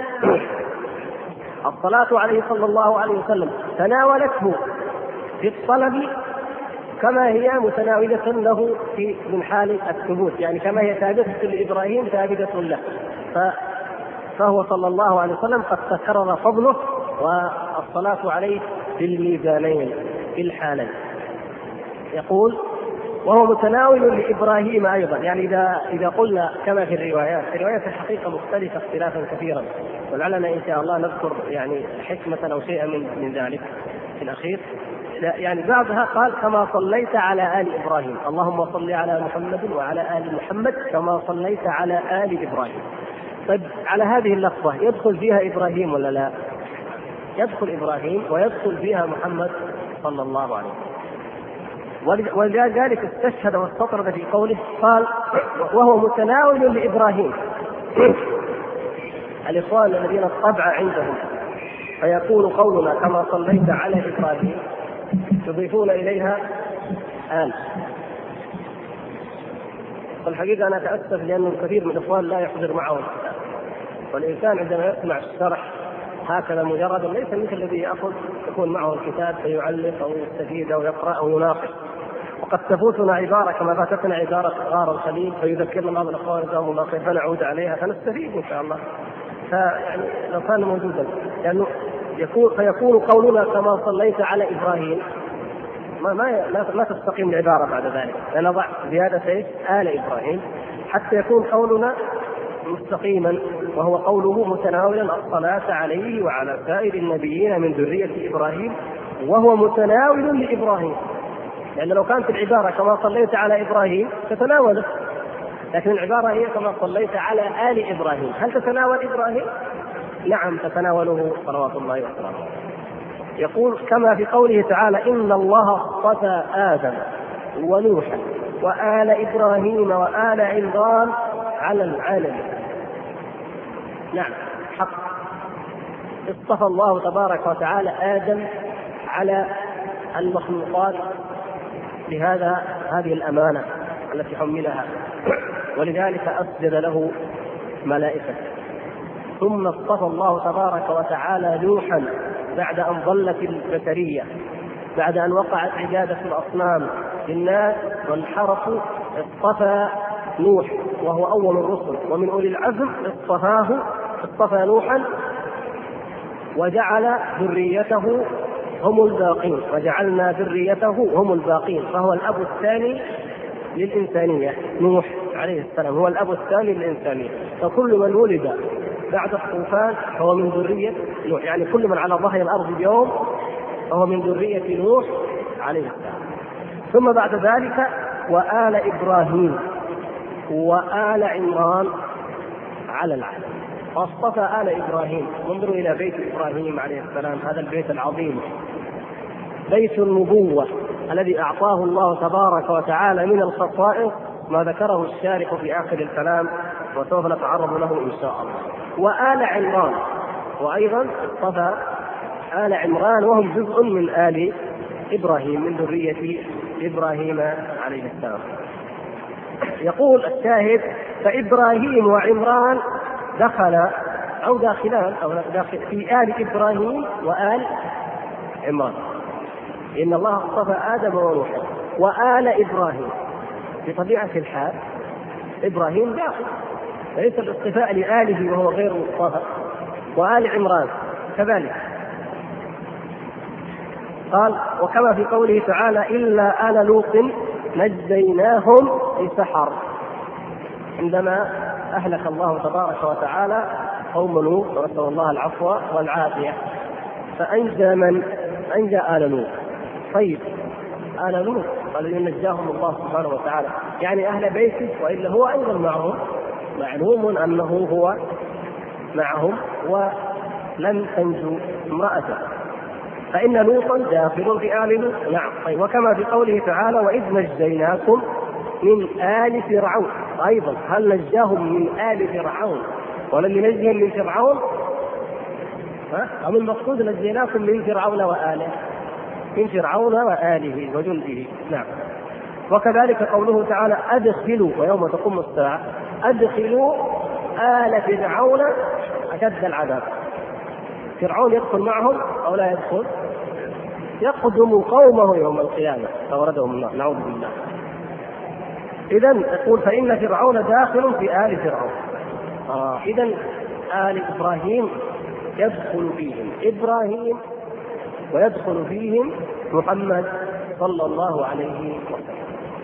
الصلاة عليه صلى الله عليه وسلم تناولته في الطلب كما هي متناولة له من حال الثبوت، يعني كما هي ثابتة لإبراهيم ثابتة له، فهو صلى الله عليه وسلم قد تكرر فضله والصلاة عليه في الميزانين في الحالين. يقول وهو متناول لإبراهيم أيضا، يعني إذا قلنا كما في الروايات، الروايات الحقيقة مختلفة اختلافا كثيرا، ولعلنا إن شاء الله نذكر يعني حكمة أو شيئا من ذلك في الأخير. يعني بعضها قال كما صليت على آل إبراهيم، اللهم صل على محمد وعلى آل محمد كما صليت على آل إبراهيم. طيب على هذه اللفظة يدخل فيها إبراهيم ولا لا؟ يدخل إبراهيم ويدخل فيها محمد صلى الله عليه وسلم، ولذلك استشهد واستطرد في قوله قال وهو متناول لإبراهيم. الإخوان الذين الطبع عندهم فيكون قولنا كما صليت على إبراهيم يضيفون إليها آل. والحقيقة أنا أتأسف لأن الكثير من الإخوان لا يحضر معه الكتاب، والإنسان عندما يسمع الشرح هكذا مجردا ليس مثل الذي يكون معه الكتاب فيعلق أو يستفيد أو يقرأ أو يناقش. وقد تفوتنا عبارة كما فاتتنا عبارة غار الخليل فيذكرنا بعض الأخوان جزاهم الله خير فنعود عليها فنستفيد إن شاء الله. فيعني لو كان موجودا لأنه فيكون قولنا كما صليت على إبراهيم ما تستقيم العبارة بعد ذلك، لنضع زيادة آل إبراهيم حتى يكون قولنا مستقيما، وهو قوله متناولا الصلاة عليه وعلى سائر النبيين من ذرية إبراهيم، وهو متناول لإبراهيم، لأن لو كانت العبارة كما صليت على إبراهيم تتناوله، لكن العبارة هي كما صليت على آل إبراهيم. هل تتناول إبراهيم؟ نعم تتناوله صلوات الله وسلامه. يقول كما في قوله تعالى إن الله اصطفى آدم ونوحا وآل إبراهيم وآل عمران على العالمين. نعم حق، اصطفى الله تبارك وتعالى آدم على المخلوقات هذه الأمانة التي حملها، ولذلك أسجد له ملائكة. ثم اصطفى الله تبارك وتعالى نوحا بعد أن ضلت البشرية، بعد أن وقعت عبادة الأصنام للناس وانحرفوا، اصطفى نوح وهو أول الرسل ومن أولي العزم، اصطفى نوحا وجعل ذريته هم الباقين، وجعلنا ذريته هم الباقين، فهو الأب الثاني للإنسانية. نوح عليه السلام هو الأب الثاني للإنسانية، فكل من ولد بعد الطوفان هو من ذرية نوح، يعني كل من على ظهر الأرض اليوم فهو من ذرية نوح عليه السلام. ثم بعد ذلك وآل إبراهيم وآل عمران على العالم، واصطفى آل إبراهيم. انظروا إلى بيت إبراهيم عليه السلام، هذا البيت العظيم، بيت النبوة الذي أعطاه الله تبارك وتعالى من الخصائص ما ذكره الشارح في آخر الكلام، وسوف نتعرض له إن شاء الله. وآل عمران، وأيضا اصطفى آل عمران وهم جزء من آل إبراهيم من ذرية إبراهيم عليه السلام. يقول الشاهد فإبراهيم وعمران داخلان في آل إبراهيم وآل عمران، إن الله اصطفى آدم ونوحا وآل إبراهيم. بطبيعة الحال إبراهيم داخل، ليس الاصطفاء لآله وهو غير مصطفى، وآل عمران كذلك. قال وكما في قوله تعالى إلا آل لوط نجيناهم بسحر، عندما أهلك الله تبارك وتعالى قوم لوط ونسأل الله العفو والعافية، فأنجى من أنجى آل لوط. طيب آل لوط قال نجاهم الله سبحانه وتعالى، يعني أهل بيته، وإلا هو أيضا معهم، معلوم أنه هو معهم ولم تنجو امرأته، فإن لوطا داخل في آل لوط. نعم. طيب وكما في قوله تعالى وإذ نجيناكم من آل فرعون، أيضا هل نجاهم من آل فرعون ولم ينجهم من فرعون؟ أم المقصود نجيناكم من فرعون وآله، من فرعون وآله وجنده. نعم. وكذلك قوله تعالى أدخلوا ويوم تقوم الساعة أدخلوا آل فرعون أشد العذاب. فرعون يدخل معهم أو لا يدخل؟ يقدم قومه يوم القيامة فوردهم النار، نعوذ بالله. إذن يقول فإن فرعون داخل في آل فرعون. إذن آل إبراهيم يدخل فيهم إبراهيم ويدخل فيهم محمد صلى الله عليه وسلم.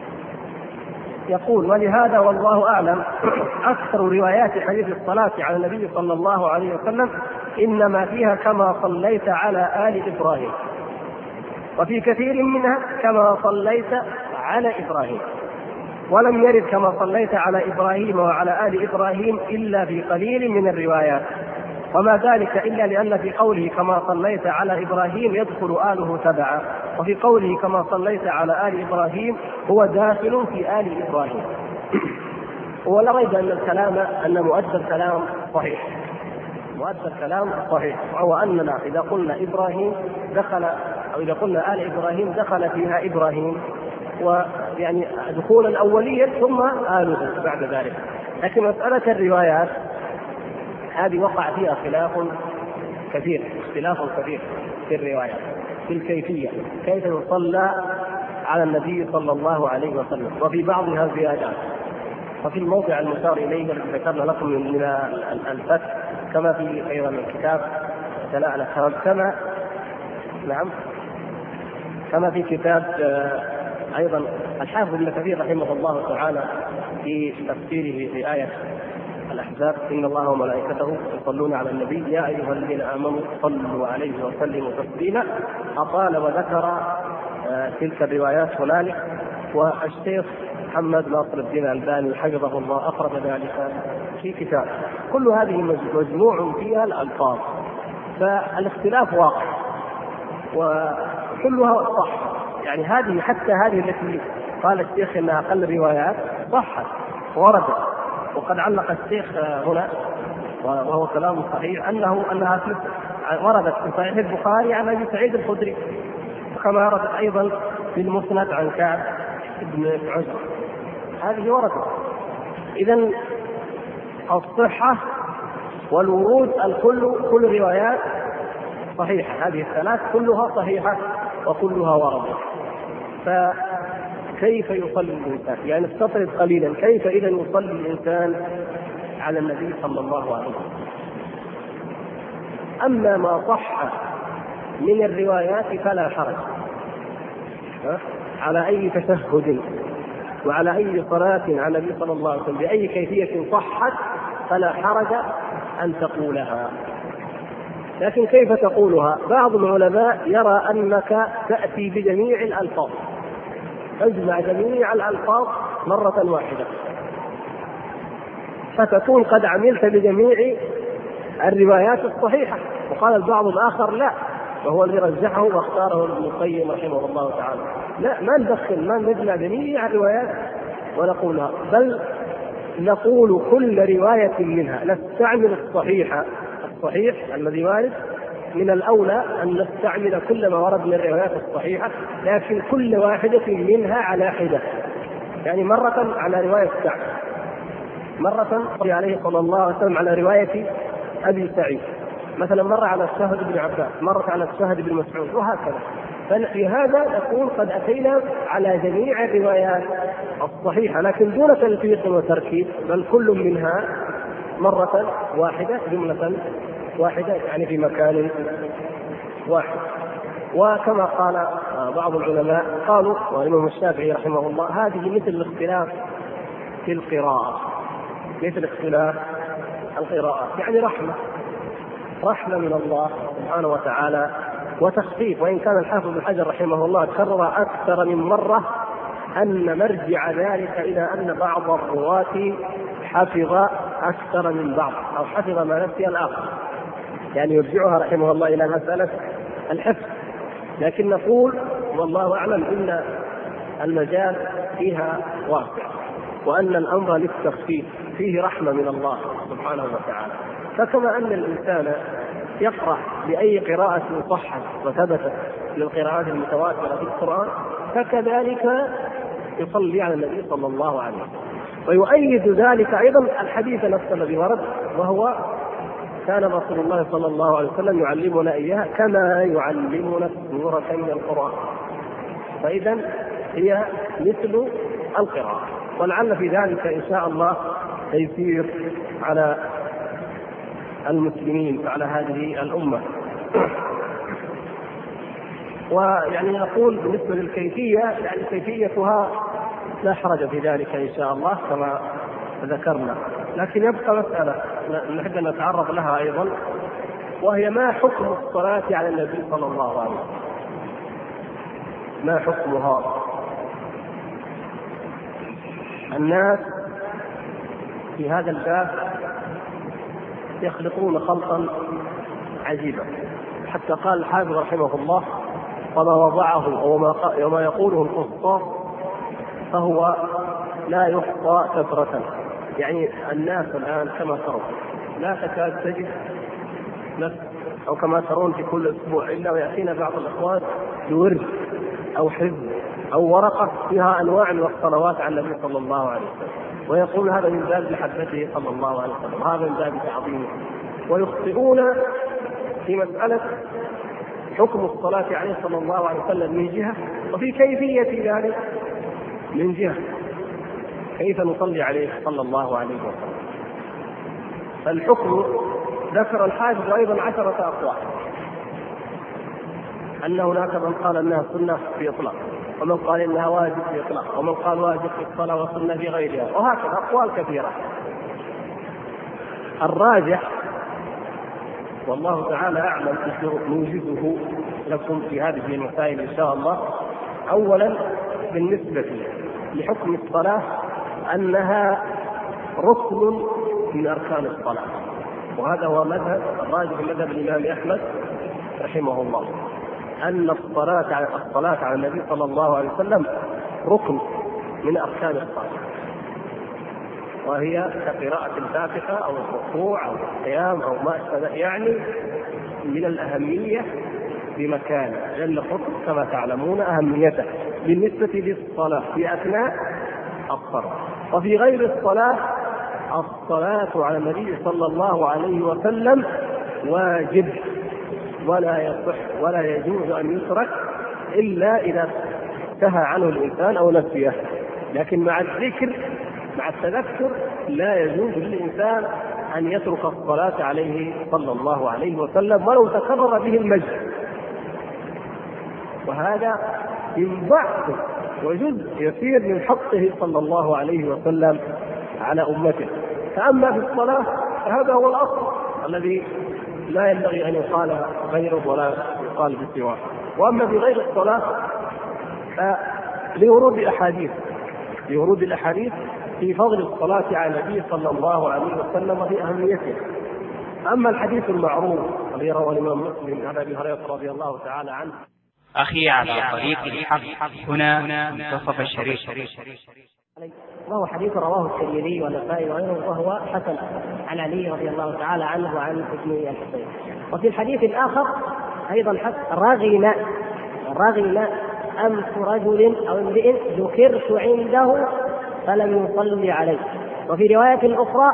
يقول ولهذا والله أعلم أكثر روايات حديث الصلاة على النبي صلى الله عليه وسلم إنما فيها كما صليت على آل إبراهيم، وفي كثير منها كما صليت على إبراهيم، ولم يرد كما صليت على إبراهيم وعلى آل إبراهيم إلا في قليل من الروايات، وما ذلك إلا لأن في قوله كما صليت على إبراهيم يدخل آله تبعا، وفي قوله كما صليت على آل إبراهيم هو داخل في آل إبراهيم. ولا ريب أن مؤدى الكلام صحيح، مؤدى الكلام صحيح، وهو أننا إذا قلنا إبراهيم دخل، أو إذا قلنا آل إبراهيم دخل فيها إبراهيم، ويعني دخولا أوليا ثم آله بعد ذلك. لكن مسألة الروايات هذه وقع فيها خلاف كثير في الروايات، في الكيفية كيف يصلى على النبي صلى الله عليه وسلم، وفي بعضها زيادات. وفي الموضع المشار إليه الذي ذكرنا لكم من الفتح كما في أيضا الكتاب كما نعم كما في كتاب أيضا الحافظ ابن كثير رحمه الله تعالى في تفسيره في آية الأحزاب: إن الله وملائكته يصلون على النبي يا أيها الذين آمنوا صلوا عليه وسلموا تسليما، أطال وذكر تلك الروايات هنالك. والشيخ محمد ناصر الدين الألباني حفظه الله أخرج ذلك في كتاب. كل هذه مجموع فيها الألفاظ، فالاختلاف واقع وكلها صح. يعني هذه حتى هذه التي قال الشيخ انها اقل روايات صحت وردت، وقد علق الشيخ هنا وهو كلام صحيح انها وردت في صحيح البخاري عن ابي سعيد الخدري، وكما وردت ايضا في المسند عن كعب بن عجرة. هذه وردت. اذن الصحه والورود كل روايات صحيحه، هذه الثلاث كلها صحيحه وكلها وردت. فكيف يصلي الإنسان؟ يعني استطرد قليلا، كيف إذا يصلي الإنسان على النبي صلى الله عليه وسلم؟ أما ما صح من الروايات فلا حرج على أي تشهد وعلى أي صلاة على النبي صلى الله عليه وسلم بأي كيفية صحت فلا حرج أن تقولها. لكن كيف تقولها؟ بعض العلماء يرى أنك تأتي بجميع الألفاظ، تجمع جميع الألفاظ مرة واحدة، فتكون قد عملت بجميع الروايات الصحيحة. وقال البعض الآخر لا، وهو الذي رجحه واختاره ابن القيم رحمه الله تعالى، لا، ما ندخل، ما نجمع جميع الروايات ونقولها، بل نقول كل رواية منها، نستعمل الصحيح الذي وارد. من الأولى أن نستعمل كل ما ورد من الروايات الصحيحة، لكن كل واحدة منها على حدة. يعني مرة على رواية سعد، مرة عليه صلى الله عليه وسلم على رواية أبي سعيد، مثلا مرة على الشهد بن عباس، مرة على الشهد بن مسعود، وهكذا. ففي هذا نكون قد أتينا على جميع الروايات الصحيحة، لكن دون تلفيق وتركيب، بل كل منها مرة واحدة، جملة واحدة، يعني في مكان واحد. وكما قال بعض العلماء قالوا، والإمام الشافعي رحمه الله، هذه مثل الاختلاف في القراءة، مثل اختلاف القراءات، يعني رحمة من الله سبحانه وتعالى وتخفيف. وإن كان الحافظ بن حجر رحمه الله كرر أكثر من مرة أن مرجع ذلك إلى أن بعض الرواة حفظ أكثر من بعض، أو حفظ ما نسي الآخر، يعني يرجعها رحمه الله إلى مسألة الحفظ. لكن نقول والله أعلم إن المجال فيها واسع، وأن الأمر للتخفيف، فيه رحمة من الله سبحانه وتعالى. فكما أن الإنسان يقرأ بأي قراءة صحت وثبتت للقراءات المتواترة في القرآن، فكذلك يصلي على النبي صلى الله عليه وسلم. ويؤيد ذلك أيضا الحديث نفسه الذي ورد، وهو كان رسول الله صلى الله عليه وسلم يعلمنا إياها كما يعلمنا السورة من القرآن. فإذا هي مثل القراءة، ولعل في ذلك إن شاء الله تيسير على المسلمين وعلى هذه الأمة. ويعني نقول بالنسبة للكيفية، يعني كيفيتها لا حرج في ذلك إن شاء الله كما ذكرنا، لكن يبقى مسألة نحب أن نتعرض لها أيضا، وهي ما حكم الصلاة على النبي صلى الله عليه وسلم؟ ما حكمها؟ الناس في هذا الباب يخلقون خلقا عجيبا، حتى قال الحافظ رحمه الله: وما وضعه وما يقوله القسطاس فهو لا يحصى كثرة. يعني الناس الآن كما ترون لا تكاد تجد نفس، أو كما ترون في كل أسبوع إلا ويأتينا بعض الأخوان بورد أو حزب أو ورقة فيها أنواع من الصلوات على النبي صلى الله عليه وسلم، ويقول هذا من باب محبته صلى الله عليه وسلم، هذا من باب تعظيمه. ويخطئون في مسألة حكم الصلاة عليه صلى الله عليه وسلم من جهة، وفي كيفية ذلك من جهة، كيف نصلي عليه صلى الله عليه وسلم. فالحكم ذكر الحافظ أيضا 10 أقوال. أن هناك من قال أنها سنة في إطلاق، ومن قال إنها واجب في إطلاق، ومن قال واجب في الصلاة وسنة في غيرها، وهكذا أقوال كثيرة. الراجح والله تعالى أعلم نوجده لكم في هذه المسائل إن شاء الله. أولا بالنسبة لحكم الصلاة أنها ركن من أركان الصلاة، وهذا هو مذهب الراجح مذهب الإمام أحمد رحمه الله، أن الصلاة على النبي صلى الله عليه وسلم ركن من أركان الصلاة، وهي كقراءة الفاتحة أو الركوع أو القيام أو ما أشبه، يعني من الأهمية بمكان، لأن الركن كما تعلمون أهميته بالنسبة للصلاة في أثناء الصلاة. وفي غير الصلاة على النبي صلى الله عليه وسلم واجب، ولا يصح ولا يجوز أن يترك إلا إذا انتهى عنه الإنسان أو نسيه، لكن مع التذكر لا يجوز للإنسان أن يترك الصلاة عليه صلى الله عليه وسلم ولو تكرر به المجد، وهذا من بعض وجزء يسير من حقه صلى الله عليه وسلم على أمته. فأما في الصلاة فهذا هو الأصل الذي لا ينبغي أن يقال غيره ولا يقال بسواه. وأما في غير الصلاة لورود الأحاديث في فضل الصلاة على النبي صلى الله عليه وسلم وفي أهميته. أما الحديث المعروف الذي رواه الإمام مسلم عن أبي هريرة رضي الله تعالى عنه: أخي على طريق الحق هنا منتصف الشريف، وهو حديث رواه الترمذي والنسائي وغيره، وهو حسن عن علي رضي الله تعالى عنه وعن ابن الحسين. وفي الحديث الآخر أيضا رغم أنف رجل أو امرئ ذكرت عنده فلم يصلي عليه. وفي رواية أخرى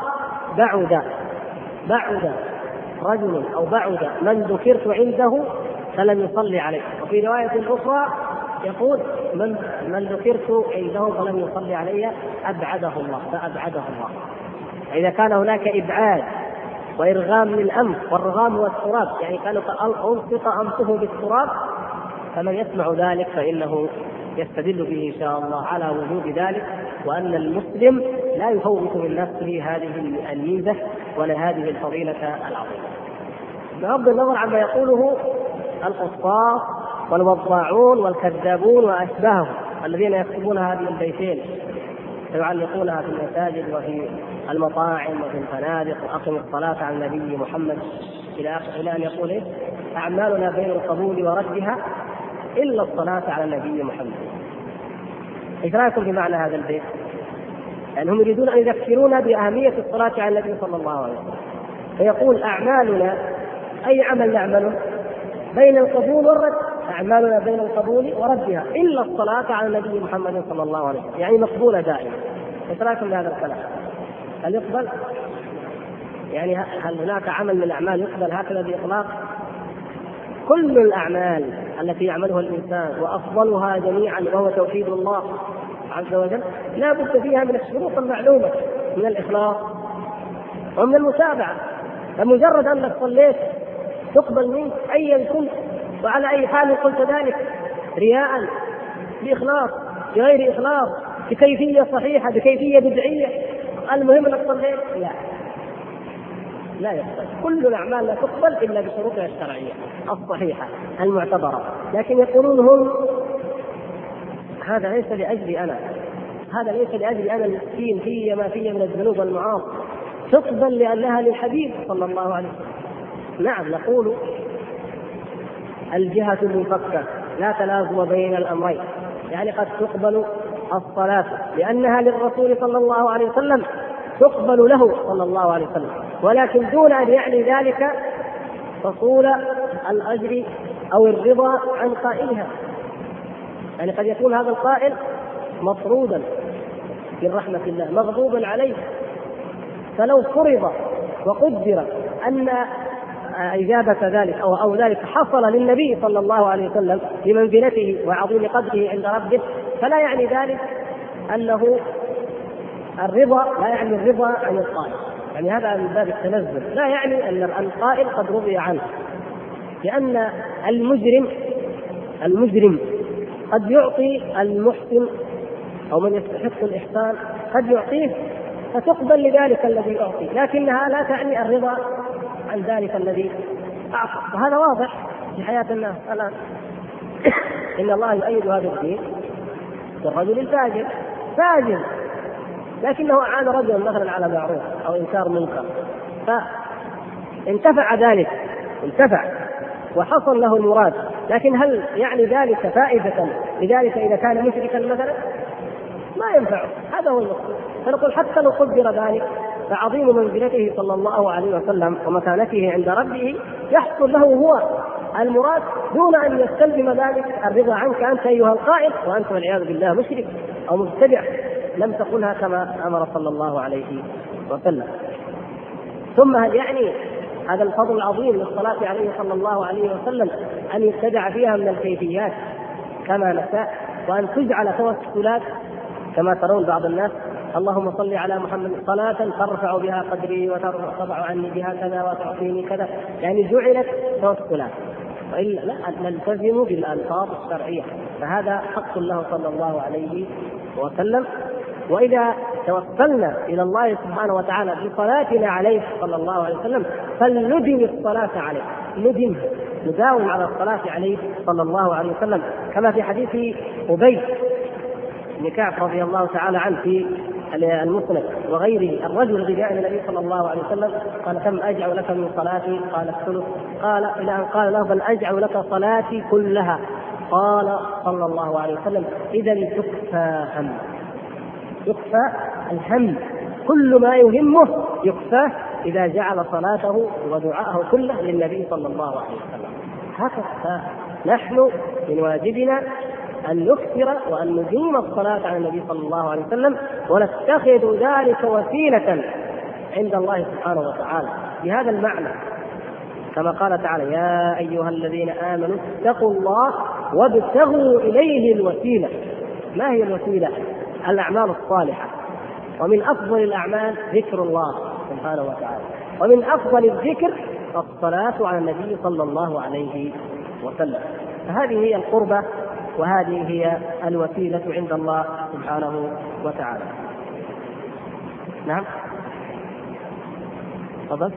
بعد رجل أو بعد من ذكرت عنده فلم يصلي عليه. وفي رواية أخرى يقول من ذكرت عنده فلم يصلي علي فأبعده الله. إذا كان هناك إبعاد وإرغام للأنف، والرغام هو التراب، يعني كان ألصق أنفه بالتراب، فمن يسمع ذلك فإنه يستدل به إن شاء الله على وجود ذلك، وأن المسلم لا يفوت من نفسه هذه الميزة ولا هذه الفضيلة العظيمة. بغض النظر عما يقوله القصاص والوضاعون والكذابون وأشباههم الذين يكتبون هذه البيتين ويعلقونها في المساجد وفي المطاعم وفي الفنادق: وأقم الصلاة على النبي محمد إلى أن يقول أعمالنا بين القبول وردها إلا الصلاة على النبي محمد. إيش رأيكم بمعنى هذا البيت؟ يعني هم يريدون أن يذكرونا بأهمية الصلاة على النبي صلى الله عليه وسلم، فيقول أعمالنا، أي عمل نعمله بين القبول والرد، أعمالنا بين القبول وردها إلا الصلاة على النبي محمد صلى الله عليه وسلم، يعني مقبولة دائما. إيش رأيكم بهذا الكلام؟ هل يقبل؟ يعني هل هناك عمل من الأعمال يقبل هكذا بإطلاق؟ كل الأعمال التي يعملها الإنسان وأفضلها جميعا وهو توحيد الله عز وجل لا بد فيها من الشروط المعلومة، من الإخلاص ومن المتابعة. فمجرد أنك صليت تقبل منك أيا كنت وعلى أي حال قلت ذلك، رياء، بإخلاص، بغير إخلاص، بكيفية صحيحة، بكيفية بدعية، المهم أنك صليت، لا يقبل. كل الأعمال لا تقبل إلا بشروطها الشرعية الصحيحة المعتبرة. لكن يقولون هم هذا ليس لأجلي أنا، هذا ليس لأجلي أنا المسكين، في ما فيه من الذنوب والمعاصي، تقبل لأنها للحبيب صلى الله عليه وسلم. نعم، نقول الجهة المفكة لا تلازم بين الأمرين، يعني قد تقبل الصلاة لأنها للرسول صلى الله عليه وسلم، تقبل له صلى الله عليه وسلم، ولكن دون أن يعني ذلك حصول الأجر أو الرضا عن قائلها. يعني قد يكون هذا القائل مطرودا من رحمة الله، مغضوبا عليه، فلو فرض وقدر أن إجابة ذلك أو ذلك حصل للنبي صلى الله عليه وسلم بمنزلته وعظيم قدره عند ربه، فلا يعني ذلك أنه الرضا، لا يعني الرضا عن القائل، يعني هذا من باب التنزل، لا يعني أن القائل قد رضي عنه، لأن المجرم المجرم قد يعطي المحسن أو من يستحق الإحسان قد يعطيه فتقبل لذلك الذي يعطي، لكنها لا تعني الرضا عن ذلك الذي أعطى. وهذا واضح في حياة الناس الآن. إن الله يؤيد هذا الدين بالرجل الفاجر فاجر، لكنه أعان رجلا مثلا على معروف أو إنكار منكر فانتفع ذلك، انتفع وحصل له المراد، لكن هل يعني ذلك فائدة لذلك إذا كان مشركا مثلا؟ ما ينفعه. هذا هو المقصود. فنقول حتى لو قدر ذلك فعظيم منزلته صلى الله عليه وسلم ومكانته عند ربه يحصل له هو المراد دون أن يستلزم ذلك الرضا عنك أنت أيها القائل وأنت والعياذ بالله مشرك أو مبتدع. لم تقلها كما أمر صلى الله عليه وسلم. ثم هل يعني هذا الفضل العظيم للصلاة عليه صلى الله عليه وسلم أن يبتدع فيها من الكيفيات كما نشاء، وأن تجعل توسلات كما ترون بعض الناس اللهم صل على محمد صلاة ترفع بها قدري وترفع عني بها كذا وتعطيني كذا، يعني جعلت توسلات، وإلا لا نلتزم بالألفاظ الشرعية، فهذا حق له صلى الله عليه وسلم. وإذا توصلنا إلى الله سبحانه وتعالى بصلاتنا عليه صلى الله عليه وسلم فلندم الصلاة عليه، نداوم على الصلاة عليه صلى الله عليه وسلم، كما في حديث أبي بن كعب رضي الله تعالى عنه في المسند وغيره. الرجل جاء الى النبي صلى الله عليه وسلم قال كم اجعل لك من صلاتي؟ قال الثلث. قال الى ان قال له بل اجعل لك صلاتي كلها. قال صلى الله عليه وسلم اذا تكفى هم، يكفى الهم، كل ما يهمه يكفاه اذا جعل صلاته ودعاءه كله للنبي صلى الله عليه وسلم. هكذا نحن من واجبنا أن نكثر وأن نديم الصلاة على النبي صلى الله عليه وسلم، ونتخذ ذلك وسيلة عند الله سبحانه وتعالى بهذا المعنى، كما قال تعالى يا أيها الذين آمنوا اتقوا الله وابتغوا إليه الوسيلة. ما هي الوسيلة؟ الأعمال الصالحة، ومن أفضل الأعمال ذكر الله سبحانه وتعالى، ومن أفضل الذكر الصلاة على النبي صلى الله عليه وسلم. فهذه هي القربة وهذه هي الوسيلة عند الله سبحانه وتعالى. نعم تفضل.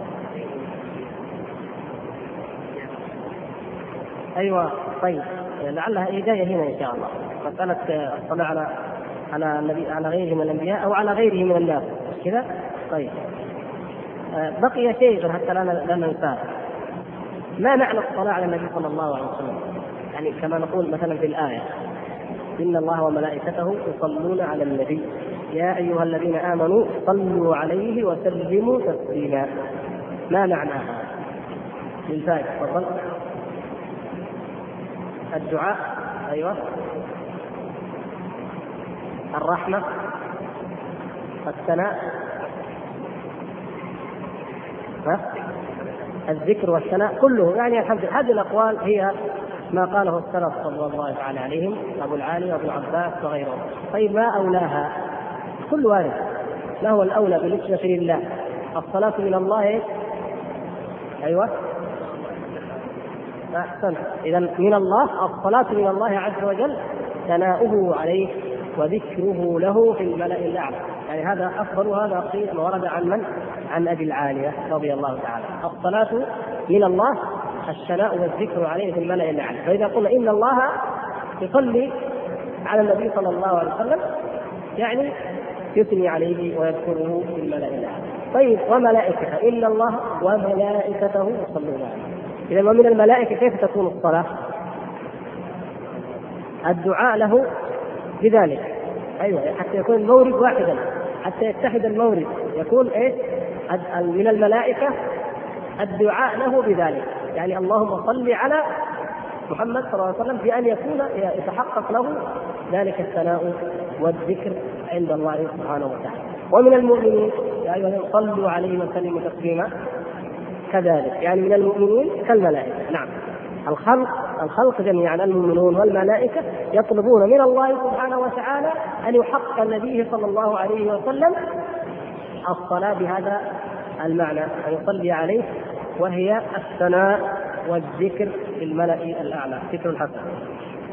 أيوة طيب، لعلها هداية هنا إن شاء الله، مسألة الصلاة على النبي على غيره من الأنبياء أو على غيره من الناس كذا. طيب بقي شيء حتى لا ننساه، ما معنى الصلاة على النبي صلى الله عليه وسلم؟ يعني كما نقول مثلا في الآية إن الله وملائكته يصلون على النبي يا أيها الذين آمنوا صلوا عليه وسلموا تسليما. ما معناها للفائدة؟ تفضل. الدعاء، أيوة، الرحمة، الثناء، الذكر والثناء كله، يعني الحمد لله. هذه الأقوال هي ما قاله السلف صلى الله تعالى عليهم، أبو العالي وابن عباس وغيرهم. طيب ما أولاها؟ كل وارد. ما هو الأولى بالنسبة لله؟ الصلاة من الله. أيوة أحسن. إذا من الله الصلاة من الله عز وجل، ثناؤه عليه وذكره له في الملأ الأعلى، يعني هذا أفضل. وهذا قيل ورد عن من؟ عن أبي العالية رضي الله تعالى. الصلاة من الله، الثناء والذكر عليه في الملأ الأعلى. فإذا قلنا إن الله يصلي على النبي صلى الله عليه وسلم يعني يثني عليه ويذكره في الملأ الأعلى. طيب وملائكته، إن الله وملائكته يصلون عليه. إذا ومن الملائكة كيف تكون الصلاة؟ الدعاء له بذلك. أيوة، حتى يكون المورد واحدا، حتى يتحد المورد، يكون إيه؟ من الملائكة الدعاء له بذلك، يعني اللهم صل على محمد صلى الله عليه وسلم، بأن يكون يتحقق له ذلك الثناء والذكر عند الله سبحانه وتعالى. ومن المؤمنين يا أيها الذين صلوا عليه وسلموا تسليما، كذلك يعني من المؤمنين كالملائكة. نعم، الخلق جميعا المؤمنون والملائكة يطلبون من الله سبحانه وتعالى أن يحقق النبي صلى الله عليه وسلم الصلاة بهذا المعنى، أن يصلي عليه، وهي الثناء والذكر في الملأ الأعلى، ذكر الحسن.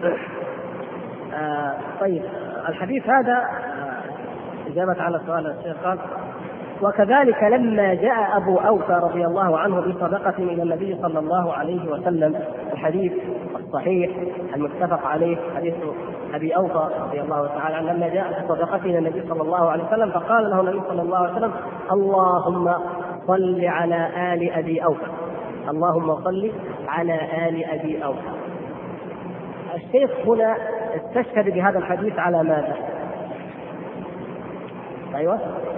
طيب الحديث هذا إجابة على سؤال الشيخ قال: وكذلك لما جاء أبو أوفى رضي الله عنه بصدقة إلى النبي صلى الله عليه وسلم، الحديث الصحيح المتفق عليه حديث أبي أوفى رضي الله تعالى عنه، لما جاء بصدقة إلى النبي صلى الله عليه وسلم فقال له النبي صلى الله عليه وسلم: اللهم صل على آل أبي أوفى، اللهم صل على آل أبي أوفى. الشيخ هنا استشهد بهذا الحديث على ماذا؟ أيوة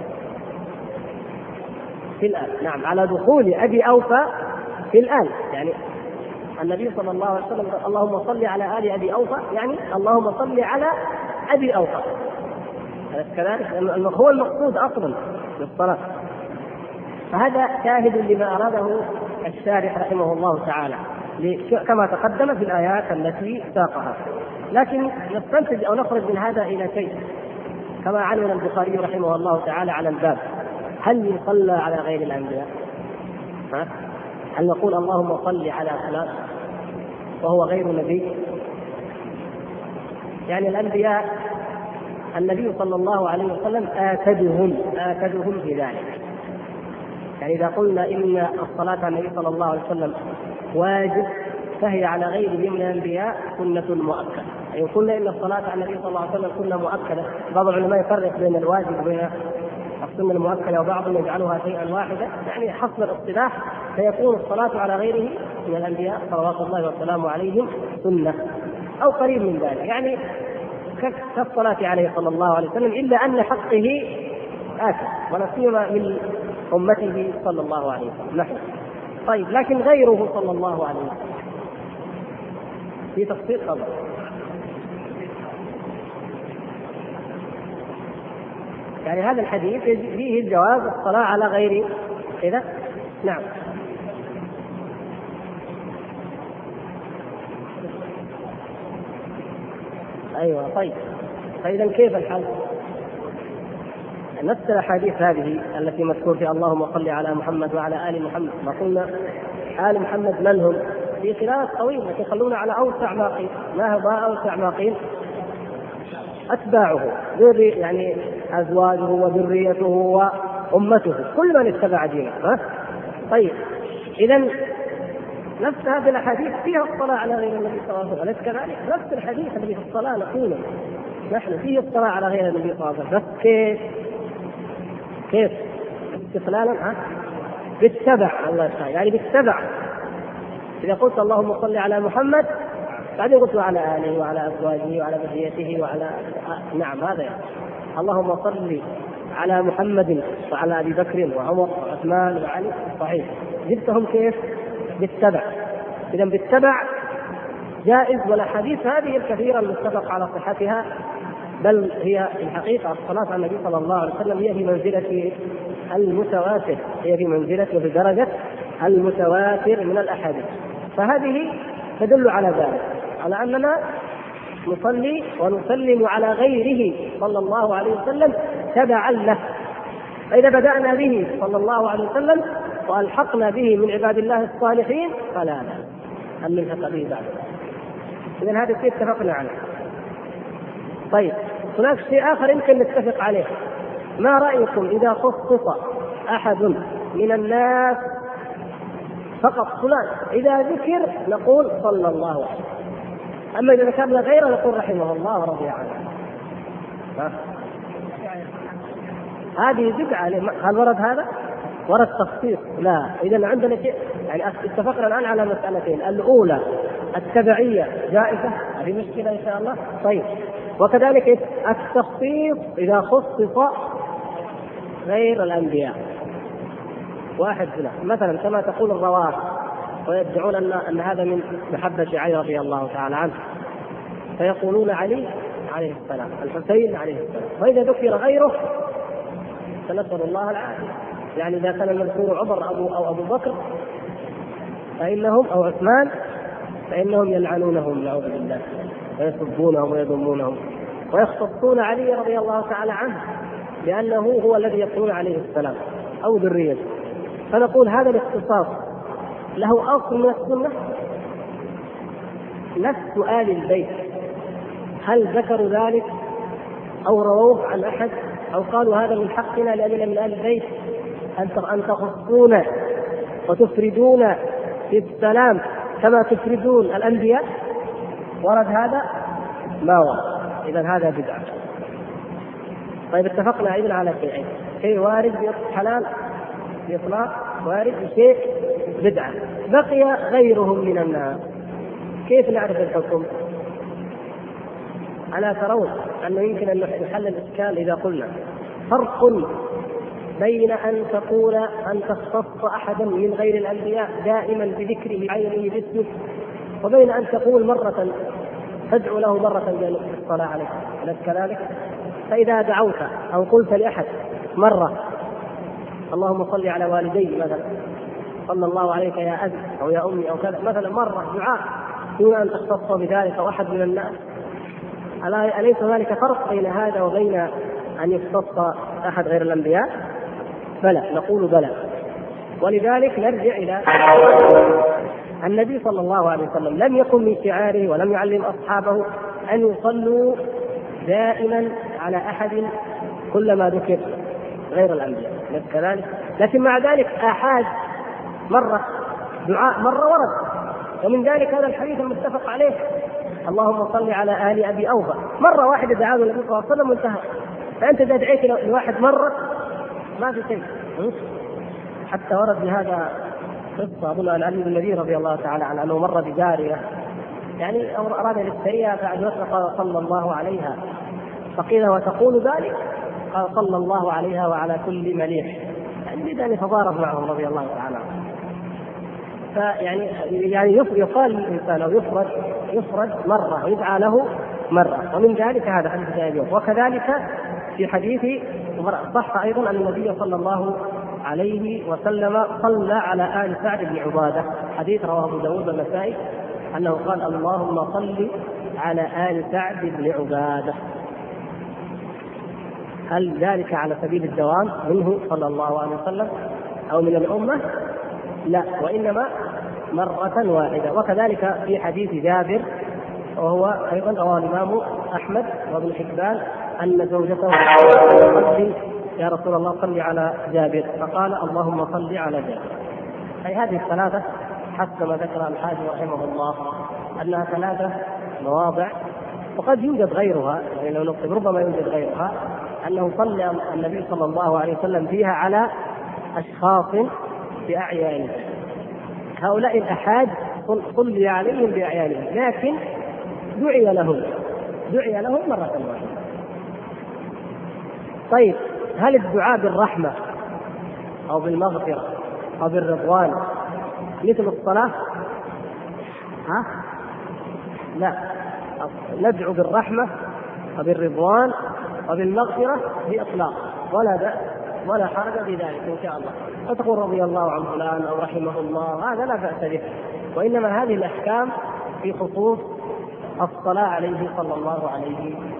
في الآن، نعم، على دخول أبي أوفى في الآن، يعني النبي صلى الله عليه وسلم اللهم صل على آل أبي أوفى، يعني اللهم صل على أبي أوفى، كذلك هو المقصود أصلا بالصلاة. فهذا شاهد لما أراده الشارح رحمه الله تعالى كما تقدم في الآيات التي ساقها. لكن نستنتج أو نخرج من هذا إلى شيء، كما عنون البخاري رحمه الله تعالى على الباب: هل يصلى على غير الأنبياء؟ هل نقول اللهم صل على فلان وهو غير نبي؟ يعني الأنبياء النبي صلى الله عليه وسلم آكدهم في ذلك. يعني إذا قلنا إن الصلاة على النبي صلى الله عليه وسلم واجب فهي على غيره من الأنبياء سنة مؤكدة. يعني قلنا إن الصلاة على النبي صلى الله عليه وسلم سنة مؤكدة، بعض العلماء يفرق بين الواجب وبين السنة المؤكدة وبعضهم يجعلها شيئا واحدا، يعني حسب الاصطلاح فيكون الصلاة على غيره من الأنبياء صلوات الله وسلامه عليهم سنة أو قريب من ذلك، يعني كالصلاة عليه صلى الله عليه وسلم، إلا أن حقه آكد ولا سيما من أمته صلى الله عليه وسلم نحن. طيب لكن غيره صلى الله عليه وسلم في تفصيل خبر. يعني هذا الحديث فيه الجواز الصلاة على غير كذا. نعم. أيوة. طيب فإذا كيف الحل؟ نفس الأحاديث هذه التي مذكور في اللهم صل على محمد وعلى آل محمد، ما قلنا آل محمد من هم؟ في خلاف طويل، لكن خلونا على أوسع ما قيل. ما هو أوسع ما قيل؟ أتباعه، يعني أزواجه وذريته وأمته، كل من اتبع دينه. طيب إذا نفس هذه الأحاديث فيها الصلاة على غير النبي صلى الله عليه وسلم، كذلك نفس الحديث الذي في الصلاة نقول نحن فيه الصلاة على غير النبي صلى الله عليه وسلم، بس كيف استقلالا؟ بالتبع. الله تعالى يعني بالتبع. إذا قلت اللهم صل على محمد بعدين قلت على آله وعلى أزواجه وعلى ذريته وعلى نعم هذا يعني. اللهم صل على محمد وعلى أبي بكر وعمر وعثمان وعلي، صحيح. جبتهم كيف؟ بالتبع. إذا بالتبع جائز، والأحاديث هذه الكثيرة المتفق على صحتها، بل هي في الحقيقة الصلاة على النبي صلى الله عليه وسلم هي في منزلة المتواتر، هي في منزلة وفي درجة المتواتر من الأحاديث. فهذه تدل على ذلك، على أننا نصلي ونسلم على غيره صلى الله عليه وسلم تبعا له. فإذا بدأنا به صلى الله عليه وسلم وألحقنا به من عباد الله الصالحين فلا أن نلحق به بعد. إذن هذا الشيء اتفقنا عليه. طيب هناك شيء آخر يمكن نتفق عليه. ما رأيكم إذا خصص أحد من الناس فقط فلان، إذا ذكر نقول صلى الله عليه وسلم، أما إذا ذكرنا غيره نقول رحمه الله ورضي عنه؟ هذه بدعة. هل ورد هذا؟ ورد تخصيص؟ لا. إذا عندنا شيء، يعني اتفقنا الآن على مسألتين: الأولى التبعية جائزة، هذه مشكلة إن شاء الله. طيب وكذلك التخصيص إذا خصص غير الأنبياء، واحد مثلا كما تقول الروافض ويدعون أن هذا من محبة علي رضي الله تعالى عنه، فيقولون علي عليه السلام، الحسين عليه السلام، وإذا ذكر غيره فنسأل الله العافية. يعني إذا كان المذكور عمر أو أبو بكر فإنهم أو عثمان فإنهم يلعنونهم نعوذ بالله ويسبونهم ويذمونهم، ويختصون علي رضي الله تعالى عنه لأنه هو الذي يقولون عليه السلام أو ذريته. فنقول هذا الاختصاص له أصل من السنة. نفس آل البيت هل ذكروا ذلك أو رووه عن أحد أو قالوا هذا من حقنا لأننا من آل البيت أن تخصون وتفردون في السلام كما تفردون الأنبياء؟ ورد هذا؟ ما ورد. إذن هذا بدعة. طيب اتفقنا أيضا على شيئين: شيء وارد بحلال بإطلاق، وارد بشيء بدعة، بقي غيرهم من الناس. كيف نعرف الحكم؟ ألا ترون أنه يمكن أن يحل الإشكال إذا قلنا فرق بين أن تقول أن تختص أحدا من غير الأنبياء دائما بذكره بعينه باسمه، وبين أن تقول مرة تدعو له مرة بالصلاة عليه، أليس كذلك؟ فإذا دعوت أو قلت لأحد مرة اللهم صل على والدي مثلا، صلى الله عليك يا أبي أو يا أمي أو كذا مثلا، مرة دعاء دون أن تختص بذلك أو أحد من الناس، أليس ذلك فرق بين هذا وبين أن يختص أحد غير الأنبياء؟ بلى، نقول بلى. ولذلك نرجع إلى النبي صلى الله عليه وسلم لم يكن من شعاره ولم يعلم أصحابه أن يصلوا دائما على أحد كلما ذكر غير الأنبياء كذلك، لكن مع ذلك آحاد مرة دعاء مرة ورد، ومن ذلك هذا الحديث المتفق عليه اللهم صل على آل أبي أوفى، مرة واحدة دعاه النبي صلى الله عليه وسلم وانتهى. فأنت إذا دعيت لواحد مرة ما في شيء. حتى ورد بهذا قصة أظن عن علي بن النبي رضي الله تعالى عنه أنه مر بجارية يعني أراد للسرية بعد وقت قال صلى الله عليها، فقيل وتقول ذلك؟ قال صلى الله عليها وعلى كل مليح، يعني بذلك تضارب معهم رضي الله تعالى عنه. فيعني يقال للإنسان أو يفرد مرة ويدعى له مرة، ومن ذلك هذا حديث جابر. وكذلك في حديث صح أيضا أن النبي صلى الله عليه وسلم صلى على آل سعد بن عبادة، حديث رواه أبو داود والنسائي أنه قال اللهم صل على آل سعد بن عبادة. هل ذلك على سبيل الدوام منه صلى الله عليه وسلم أو من الأمة؟ لا، وإنما مرة واحدة. وكذلك في حديث جابر وهو أيضا رواه الإمام أحمد وابن حبان أن زوجته قالت يا رسول الله صل على جابر، فقال اللهم صل على جابر. أي هذه الثلاثة حسب ما ذكر الحاج رحمه الله أنها ثلاثة مواضع، وقد يوجد غيرها، يعني لو نقصد ربما يوجد غيرها، أنه صلى النبي صلى الله عليه وسلم فيها على أشخاص بأعيانهم، هؤلاء الأحاد صلي عليهم بأعيانهم، لكن دعي لهم مرة واحدة. طيب هل الدعاء بالرحمة أو بالمغفرة أو بالرضوان مثل الصلاة؟ لا، ندعو بالرحمة وبالرضوان وبالمغفرة بإطلاق، ولا بأس ولا حرج بذلك إن شاء الله. فتقول رضي الله عن فلان أو رحمه الله، هذا لا بأس به. وإنما هذه الأحكام في خصوص الصلاة عليه صلى الله عليه وسلم.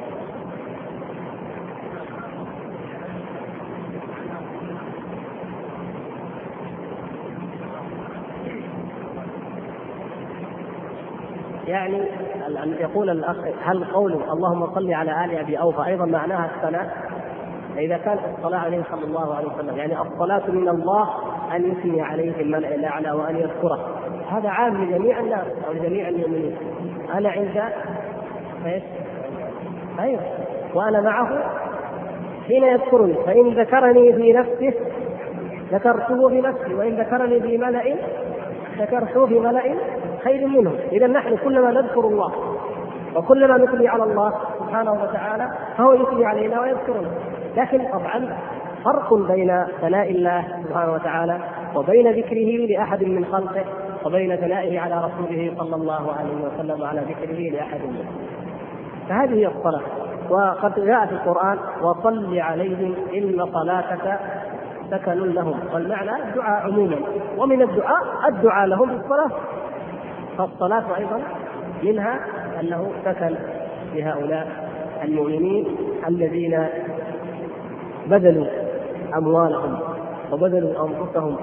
يعني يقول الأخ هل قوله اللهم صل على آل أبي أوفى أيضا معناها الثناء؟ إذا كانت الصلاة عليه صلى الله عليه وسلم يعني الصلاة من الله أن يثني عليه الملأ الأعلى وأن يذكره، هذا عام لجميع الناس أو لجميع المؤمنين. أنا عند أيوه وأنا معه حين يذكرني، فإن ذكرني في نفسه ذكرته في نفسي، وإن ذكرني في ملأ ذكرته في ملأ خير منه. إذا نحن كلما نذكر الله وكلما نثني على الله سبحانه وتعالى فهو يثني علينا ويذكرنا. لكن طبعا فرق بين ثناء الله سبحانه وتعالى وبين ذكره لأحد من خلقه وبين ثنائه على رسوله صلى الله عليه وسلم وعلى ذكره لأحد منه. فهذه هي الصلاة. وقد جاء في القرآن وصل عليهم إن صلاتك سكن لهم، والمعنى الدعاء عموما، ومن الدعاء لهم بالصلاة، فالصلاة أيضا منها أنه سكن لهؤلاء المؤمنين الذين بذلوا أموالهم وبذلوا أنفسهم،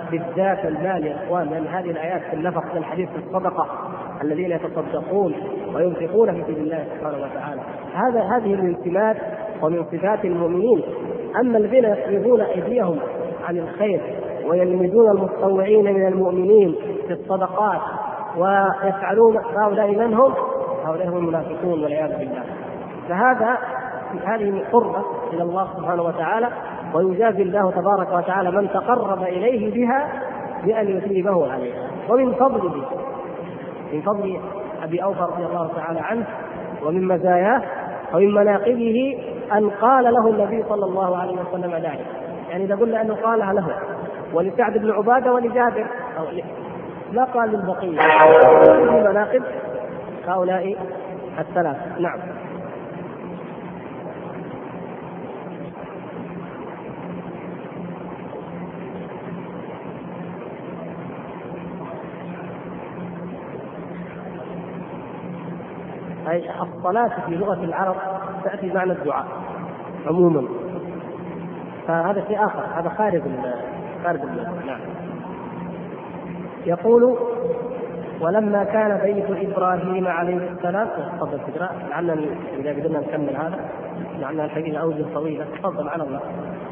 وبالذات المال يا إخوان، لأن هذه الآيات في النفق من الحديث في الصدقة الذين يتصدقون وينفقون في سبيل الله سبحانه وتعالى. هذه من سمات ومن صفات المؤمنين. أما الذين يفرضون أيديهم عن الخير ويلمزون المتطوعين من المؤمنين في الصدقات ويفعلون، هؤلاء من هم؟ هؤلاء هم المنافقون والعياذ بالله. هذه قربة إلى الله سبحانه وتعالى، ويجازي الله تبارك وتعالى من تقرب إليه بها بأن يثيبه عليها. ومن فضله، من فضل أبي أوفى رضي الله تعالى عنه ومن مزاياه ومن مناقبه أن قال له النبي صلى الله عليه وسلم ذلك. يعني إذا قلنا أنه قالها له ولسعد بن عبادة ولجابر لا قال للبقية. هذه مناقب هؤلاء الثلاث. نعم. أي الصلاة في لغة العرب تأتي معنى الدعاء عموما، فهذا شيء آخر، هذا خارج نعم. يقول: ولما كان بيت إبراهيم عليه السلام. تفضل تقرأ لعلنا إذا قدرنا نكمل هذا، لعلنا الحقيقة أوجه طويلة. تفضل على الله.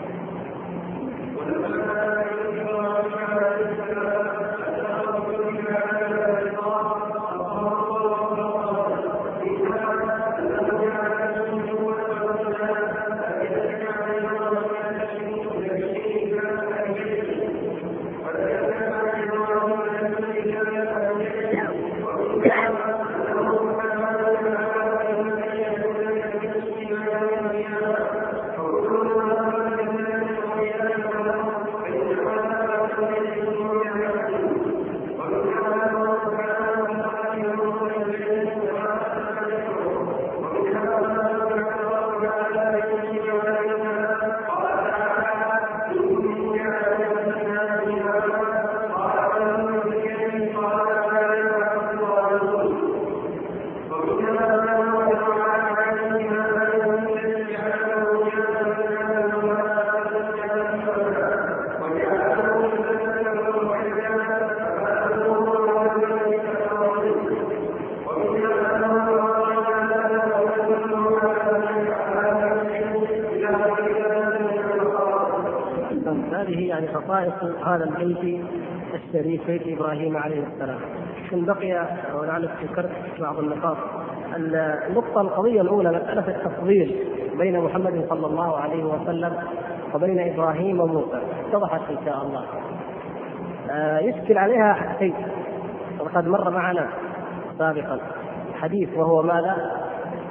هذه يعني خصائص هذا البيت الشريف، بيت إبراهيم عليه السلام. إن بقي ولعلك ذكرت بعض النقاط. النقطة القضية الأولى مسألة التفضيل بين محمد صلى الله عليه وسلم وبين إبراهيم وموسى اتضحت إن شاء الله. يشكل عليها شيء وقد مر معنا سابقا حديث، وهو ماذا؟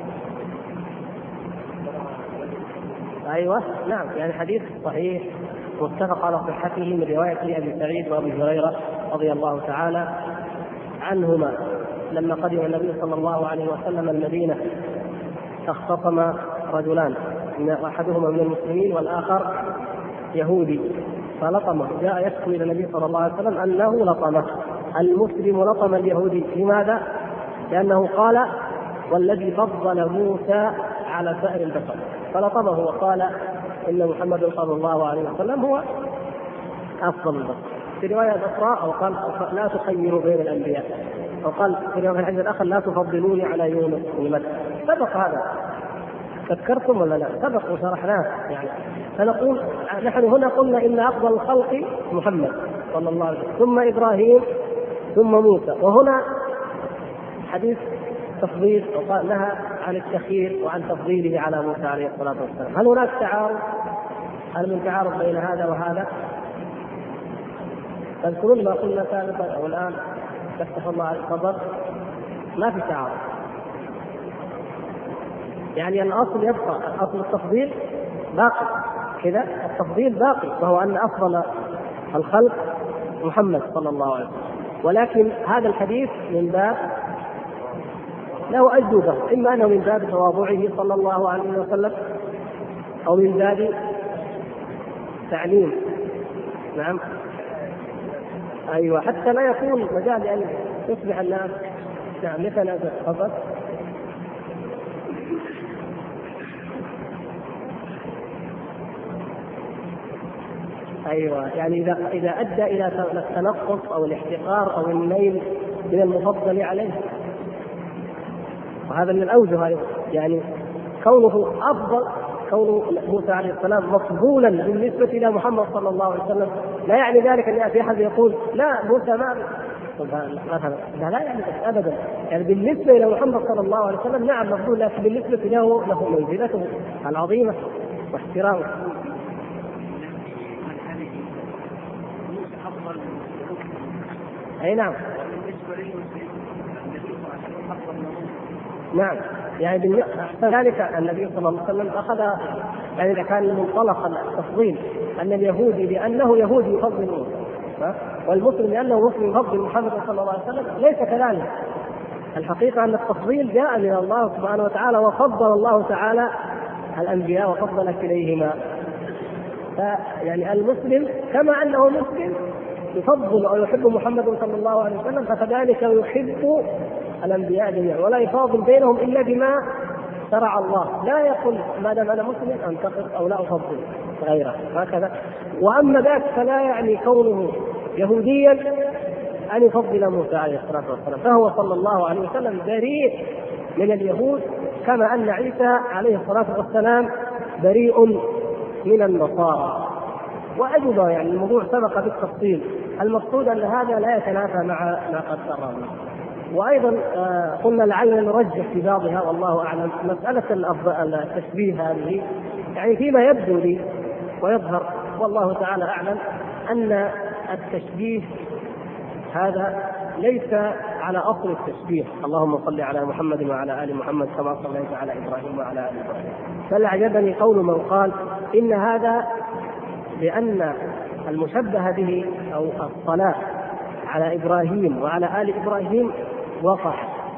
أيوة نعم، يعني حديث صحيح متفق على صحته من رواية أبي سعيد وأبي هريرة رضي الله تعالى عنهما لما قدم النبي صلى الله عليه وسلم المدينة اختصم رجلان، أحدهما من المسلمين والآخر يهودي، فلطمه، جاء يشكو إلى النبي صلى الله عليه وسلم أنه لطمه. المسلم لطم اليهودي، لماذا؟ لأنه قال: والذي فضل موسى على سائر البشر، فلطمه وقال إن محمد صلى الله عليه وسلم هو أفضل البشر. في رواية أخرى أو قال: لا تخيروا بين الأنبياء، أو قال في رواية الحديث الآخر: لا تفضلوني على يونس بن متى. سبق هذا، تذكرتم ولا لا؟ سبق وشرحناه يعني. فنقول نحن هنا قلنا إن أفضل الخلق محمد صلى الله عليه وسلم، ثم إبراهيم، ثم موسى. وهنا حديث تفضيل، وقال نهى عن التخيير وعن تفضيله على موسى عليه الصلاة والسلام. هل هناك تعارض؟ هل من تعارض بين هذا وهذا؟ تذكرون ما قلنا سابقا أو الآن؟ تفتح الله على الصدر، ما في تعارض. يعني الأصل يبقى، أصل التفضيل باقي كذا، التفضيل باقي، وهو أن أفضل الخلق محمد صلى الله عليه وسلم. ولكن هذا الحديث من باب له أجوبة، إما أنه من باب تواضعه صلى الله عليه وسلم، أو من باب تعليم. نعم أيوة، حتى لا يكون مجال أن يصبح الناس نعم يتنازع. تفضل. أيوة، يعني إذا أدى إلى التنقص أو الاحتقار أو الميل من المفضل عليه. وهذا من الأوجه يعني كونه أفضل، كون موسى عليه السلام مفضولا بالنسبة إلى محمد صلى الله عليه وسلم لا يعني ذلك أن يأتي أحد يقول لا موسى ما مثلا، لا يعني أبدا. يعني بالنسبة إلى محمد صلى الله عليه وسلم نعم مفضول، لكن بالنسبة له منزلته العظيمة واحترامه. أي نعم نعم. يعني ذلك النبي صلى الله عليه وسلم أخذ، يعني إذا كان منطلق التفضيل أن اليهودي لأنه يهودي يفضل موسى والمسلم لأنه مسلم يفضل محمد صلى الله عليه وسلم، ليس كذلك. الحقيقة أن التفضيل جاء من الله سبحانه وتعالى، وفضل الله تعالى الأنبياء وفضل كليهما. فيعني المسلم كما أنه مسلم يفضل أو يحب محمد صلى الله عليه وسلم، فكذلك يحب الأنبياء جميعا، ولا يفاضل بينهم إلا بما شرع الله. لا يقول ما دام أنا مسلم أنتقص أو لا أفضل غيره هكذا. وأما ذاك فلا يعني كونه يهوديا أن يفضل موسى عليه الصلاة والسلام، فهو صلى الله عليه وسلم بريء من اليهود، كما أن عيسى عليه الصلاة والسلام بريء من النصارى. وأيضا يعني الموضوع سبق بالتفصيل. المقصود أن هذا لا يتنافى مع ما قد قررنا. وأيضا قلنا لعلنا نرجح في بعضها والله أعلم مسألة التشبيه هذه، يعني فيما يبدو لي ويظهر والله تعالى أعلم أن التشبيه هذا ليس على أصل التشبيه، اللهم صل على محمد وعلى آل محمد كما صليت على إبراهيم وعلى آل إبراهيم. بل أعجبني قول من قال إن هذا لأن المشبه به أو الصلاة على إبراهيم وعلى آل إبراهيم وقع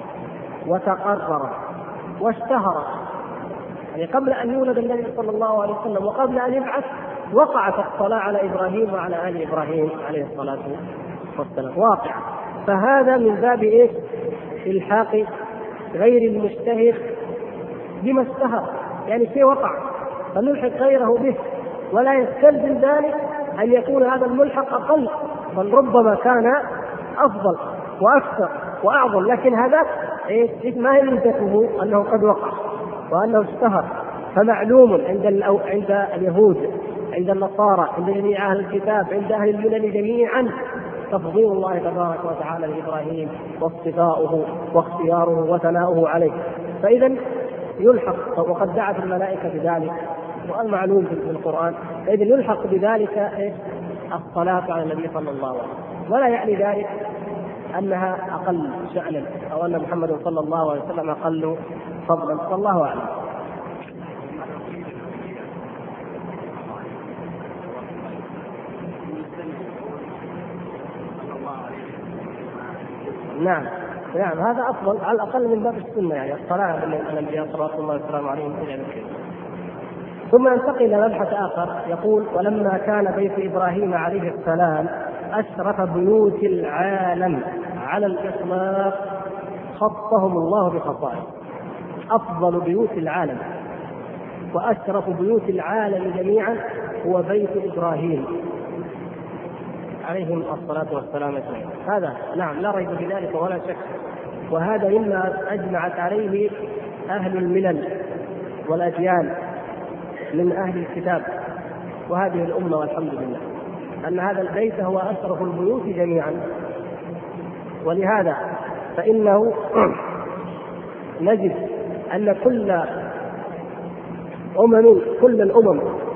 وتقرر واشتهر، يعني قبل أن يولد النبي صلى الله عليه وسلم وقبل أن يبعث وقعت الصلاة على إبراهيم وعلى آل إبراهيم عليه الصلاة والسلام واقع. فهذا من باب إيش؟ الحاق غير المشتهر بما اشتهر، يعني شيء وقع فنلحق غيره به، ولا يستلزم ذلك أن يكون هذا الملحق أقل، بل ربما كان أفضل وأكثر وأعظم. لكن هذا ما هي مدته أنه قد وقع وأنه اشتهر، فمعلوم عند اليهود، عند النصارى، عند جميع أهل الكتاب، عند أهل الملل جميعا تفضيل الله تبارك وتعالى لإبراهيم واصطفاؤه واختياره وثناؤه عليه. فإذا يلحق، وقد دعت الملائكة بذلك والمعلوم في القرآن، فإذا يلحق بذلك الصلاة على النبي صلى الله عليه وسلم، ولا يعني ذلك أنها أقل شأنا أو أن محمد صلى الله عليه وسلم أقل فضلا، والله أعلم. نعم هذا أفضل على الأقل من باب السنة، يعني الصلاة على الأنبياء صلوات الله وسلامه عليهم إلى ذلك. ثم ننتقل إلى مبحث آخر يقول: ولما كان بيت إبراهيم عليه السلام أشرف بيوت العالم على الإطلاق خصهم الله بخصائص. أفضل بيوت العالم وأشرف بيوت العالم جميعا هو بيت إبراهيم عليهم الصلاة والسلام أجمعين. هذا نعم لا ريب في ذلك ولا شك، وهذا مما أجمعت عليه أهل الملل والأديان من أهل الكتاب وهذه الأمة، والحمد لله أن هذا البيت هو أشرف البيوت جميعا. ولهذا فإنه نجد أن كل الأمم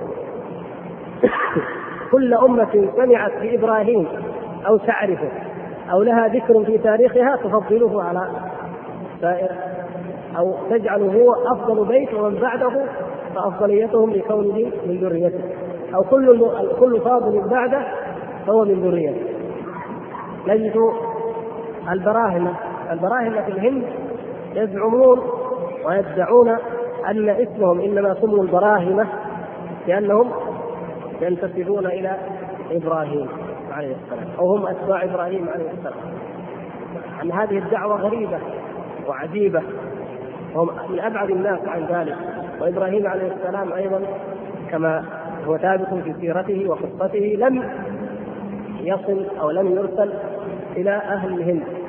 كل أمة سمعت بإبراهيم أو تعرفه أو لها ذكر في تاريخها تفضله على سائر، أو تجعله هو أفضل بيت، ومن بعده فأفضليتهم لكونه من ذريته، أو كل فاضل بعده فهو من ذريته. نجد البراهمة في الهند يزعمون ويدعون أن اسمهم إنما سموا البراهمة لأنهم ينتسبون إلى إبراهيم عليه السلام، أو هم أتباع إبراهيم عليه السلام. أن هذه الدعوة غريبة وعجيبة، وهم من أبعد الناس عن ذلك. وإبراهيم عليه السلام أيضا كما هو ثابت في سيرته وقصته لم يصل أو لم يرسل إلى أهل الهند،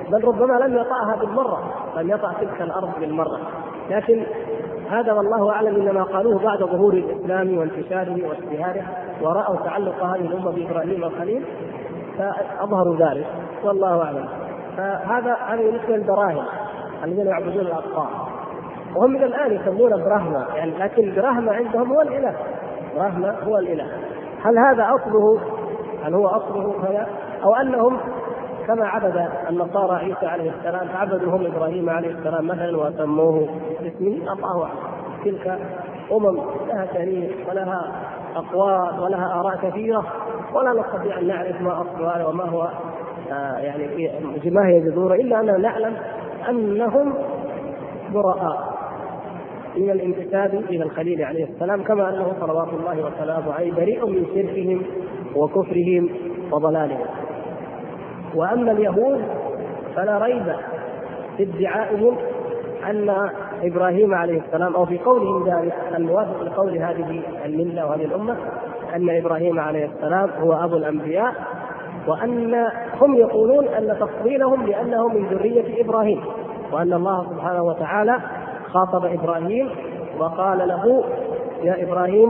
بل ربما لم يطأها بالمرة، لم يطأ تلك الأرض بالمرة. لكن هذا والله أعلم إنما قالوه بعد ظهور الإسلام وانتشاره وازدهاره، ورأوا تعلق هذه الأمة بإبراهيم الخليل فأظهروا ذلك، والله أعلم. هذه مثل الدراهم الذين يعبدون الأطفال، وهم إلى الآن يسمون برهما، يعني لكن برهما عندهم هو الإله، برهما هو الإله. هل هذا أصله؟ هل هو أصله هذا؟ أو أنهم كما عبد النصارى عيسى عليه السلام عبدوا هم إبراهيم عليه السلام مثلا وسموه باسمه؟ الله أعلم. تلك لها تاريخ ولها أقوال ولها آراء كثيرة، ولا نستطيع أن نعرف ما أصلها وما هو يعني ما هي جذوره، إلا أننا نعلم أنهم براء من الانتساب إلى الخليل عليه السلام، كما أنه صلوات الله وسلامه عليه بريء من شركهم وكفرهم وضلالهم. وأما اليهود فلا ريب في ادعائهم أن إبراهيم عليه السلام، أو في قولهم ذلك الموافق لقول هذه الملة وهذه الأمة، أن إبراهيم عليه السلام هو أبو الأنبياء، وأن هم يقولون أن تفضيلهم لأنه من ذرية إبراهيم، وأن الله سبحانه وتعالى خاطب إبراهيم وقال له: يا إبراهيم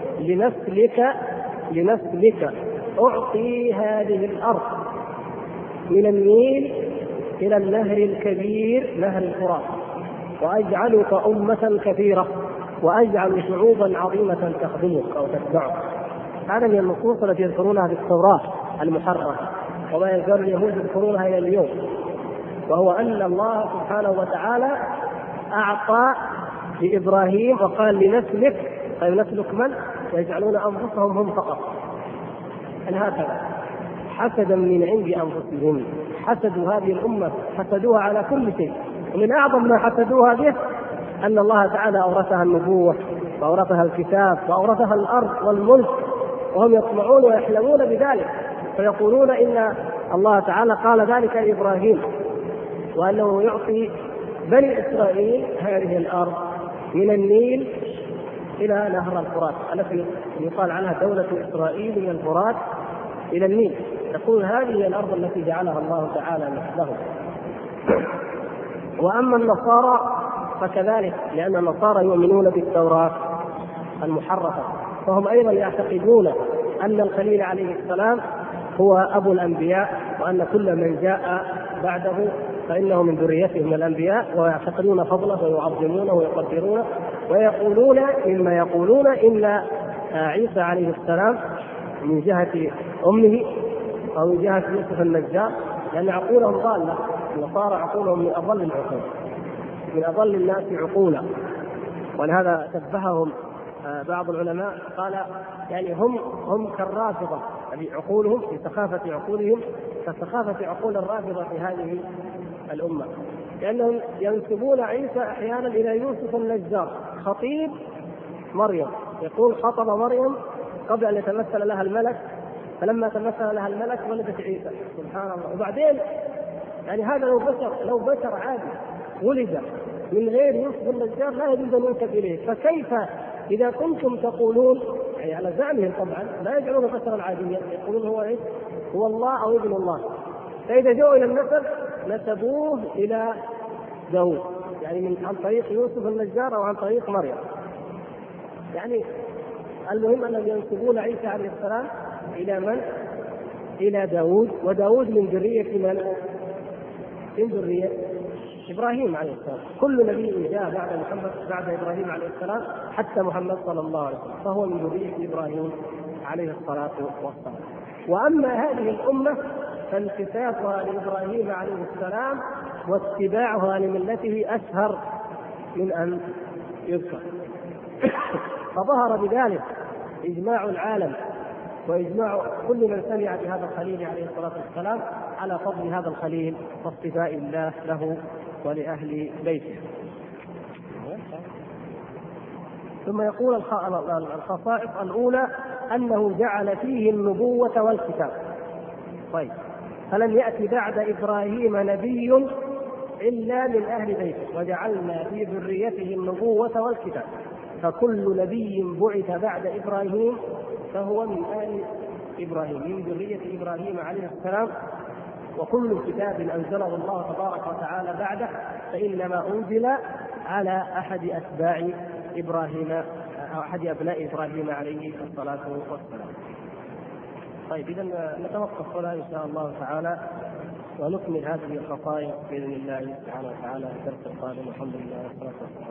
لنسلك أعطي هذه الأرض من النيل إلى النهر الكبير نهر الفرات، وأجعلك أمة كثيرة، وأجعل شعوبا عظيمة تخدمك أو تتبعك. هذا من النصوص التي يذكرونها في التوراة المحررة، وما يزال اليهود يذكرونها إلى اليوم، وهو أن الله سبحانه وتعالى أعطى لإبراهيم وقال لنسلك، طيب نسلك من؟ يجعلون أنفسهم هم فقط. هكذا حسدا من عند أنفسهم، حسدوا هذه الأمة، حسدوها على كل شيء، ومن أعظم ما حسدوها به أن الله تعالى أورثها النبوة وأورثها الكتاب وأورثها الأرض والملك، وهم يطمعون ويحلمون بذلك، فيقولون إن الله تعالى قال ذلك لإبراهيم، وأنه يعطي بني إسرائيل هذه الأرض من النيل إلى نهر الفرات، التي يقال عنها دولة إسرائيل من الفرات إلى النيل. تقول هذه الأرض التي جعلها الله تعالى لهم. وأما النصارى فكذلك، لأن النصارى يؤمنون بالتوراة المحرفة، فهم أيضا يعتقدون أن الخليل عليه السلام هو أبو الأنبياء، وأن كل من جاء بعده فإنه من ذريته من الأنبياء، ويعتقدون فضله ويعظمونه ويقدرونه، ويقولون مما يقولون إن عيسى عليه السلام من جهة أمه أو من جهة يوسف النجار، لأن عقولهم ضالة. النصارى عقولهم من أضل العقول، من أضل الناس عقولا، ولهذا شبههم بعض العلماء قال يعني هم كالرافضة، يعني عقولهم في سخافة عقولهم كسخافة عقول الرافضة في هذه الأمة، لأنهم ينسبون عيسى أحيانا إلى يوسف النجار خطيب مريم، يقول خطب مريم قبل أن يتمثل لها الملك، فلما تمثل لها الملك ولدت عيسى، سبحان الله. وبعدين يعني هذا لو بشر عادي ولد من غير يوسف النجار لا يجوز أن ينسب إليه، فكيف إذا كنتم تقولون يعني على زعمهم طبعا لا يجعلون بشرا عاديا، يقولون هو إيه؟ هو الله أو ابن الله، فإذا جاءوا إلى النسب نسبوه إلى داود، يعني عن طريق يوسف النجار أو عن طريق مريم. يعني المهم أنهم ينسبون عيسى عليه السلام إلى من؟ إلى داود، وداود من ذرية من؟ من ذرية إبراهيم عليه السلام. كل نبي جاء بعد محمد بعد إبراهيم عليه السلام حتى محمد صلى الله عليه وسلم فهو من ذرية إبراهيم عليه الصلاة والسلام. وأما هذه الأمة فانتسابها لإبراهيم عليه السلام واتباعها لملته أشهر من أن يذكر. فظهر بذلك إجماع العالم وإجماع كل من سمع بهذا الخليل عليه الصلاة والسلام على فضل هذا الخليل واصطفاء الله له ولأهل بيته. ثم يقول الخصائص الأولى أنه جعل فيه النبوة والكتاب. طيب، فلم يأتي بعد إبراهيم نبي إلا من أهل بيته، وجعلنا في ذريته النبوة والكتاب، فكل نبي بعث بعد إبراهيم فهو من آل إبراهيم، من ذرية إبراهيم عليه السلام وكل كتاب أنزله الله تبارك وتعالى بعده فإنما أنزل على أحد أتباع إبراهيم أو أحد أبناء إبراهيم عليه الصلاة والسلام. طيب إذا نتوقف هنا إن شاء الله تعالى ونكمل هذه الخصائص بإذن الله سبحانه وتعالى في الدرس القادم. الحمد لله والصلاة والسلام.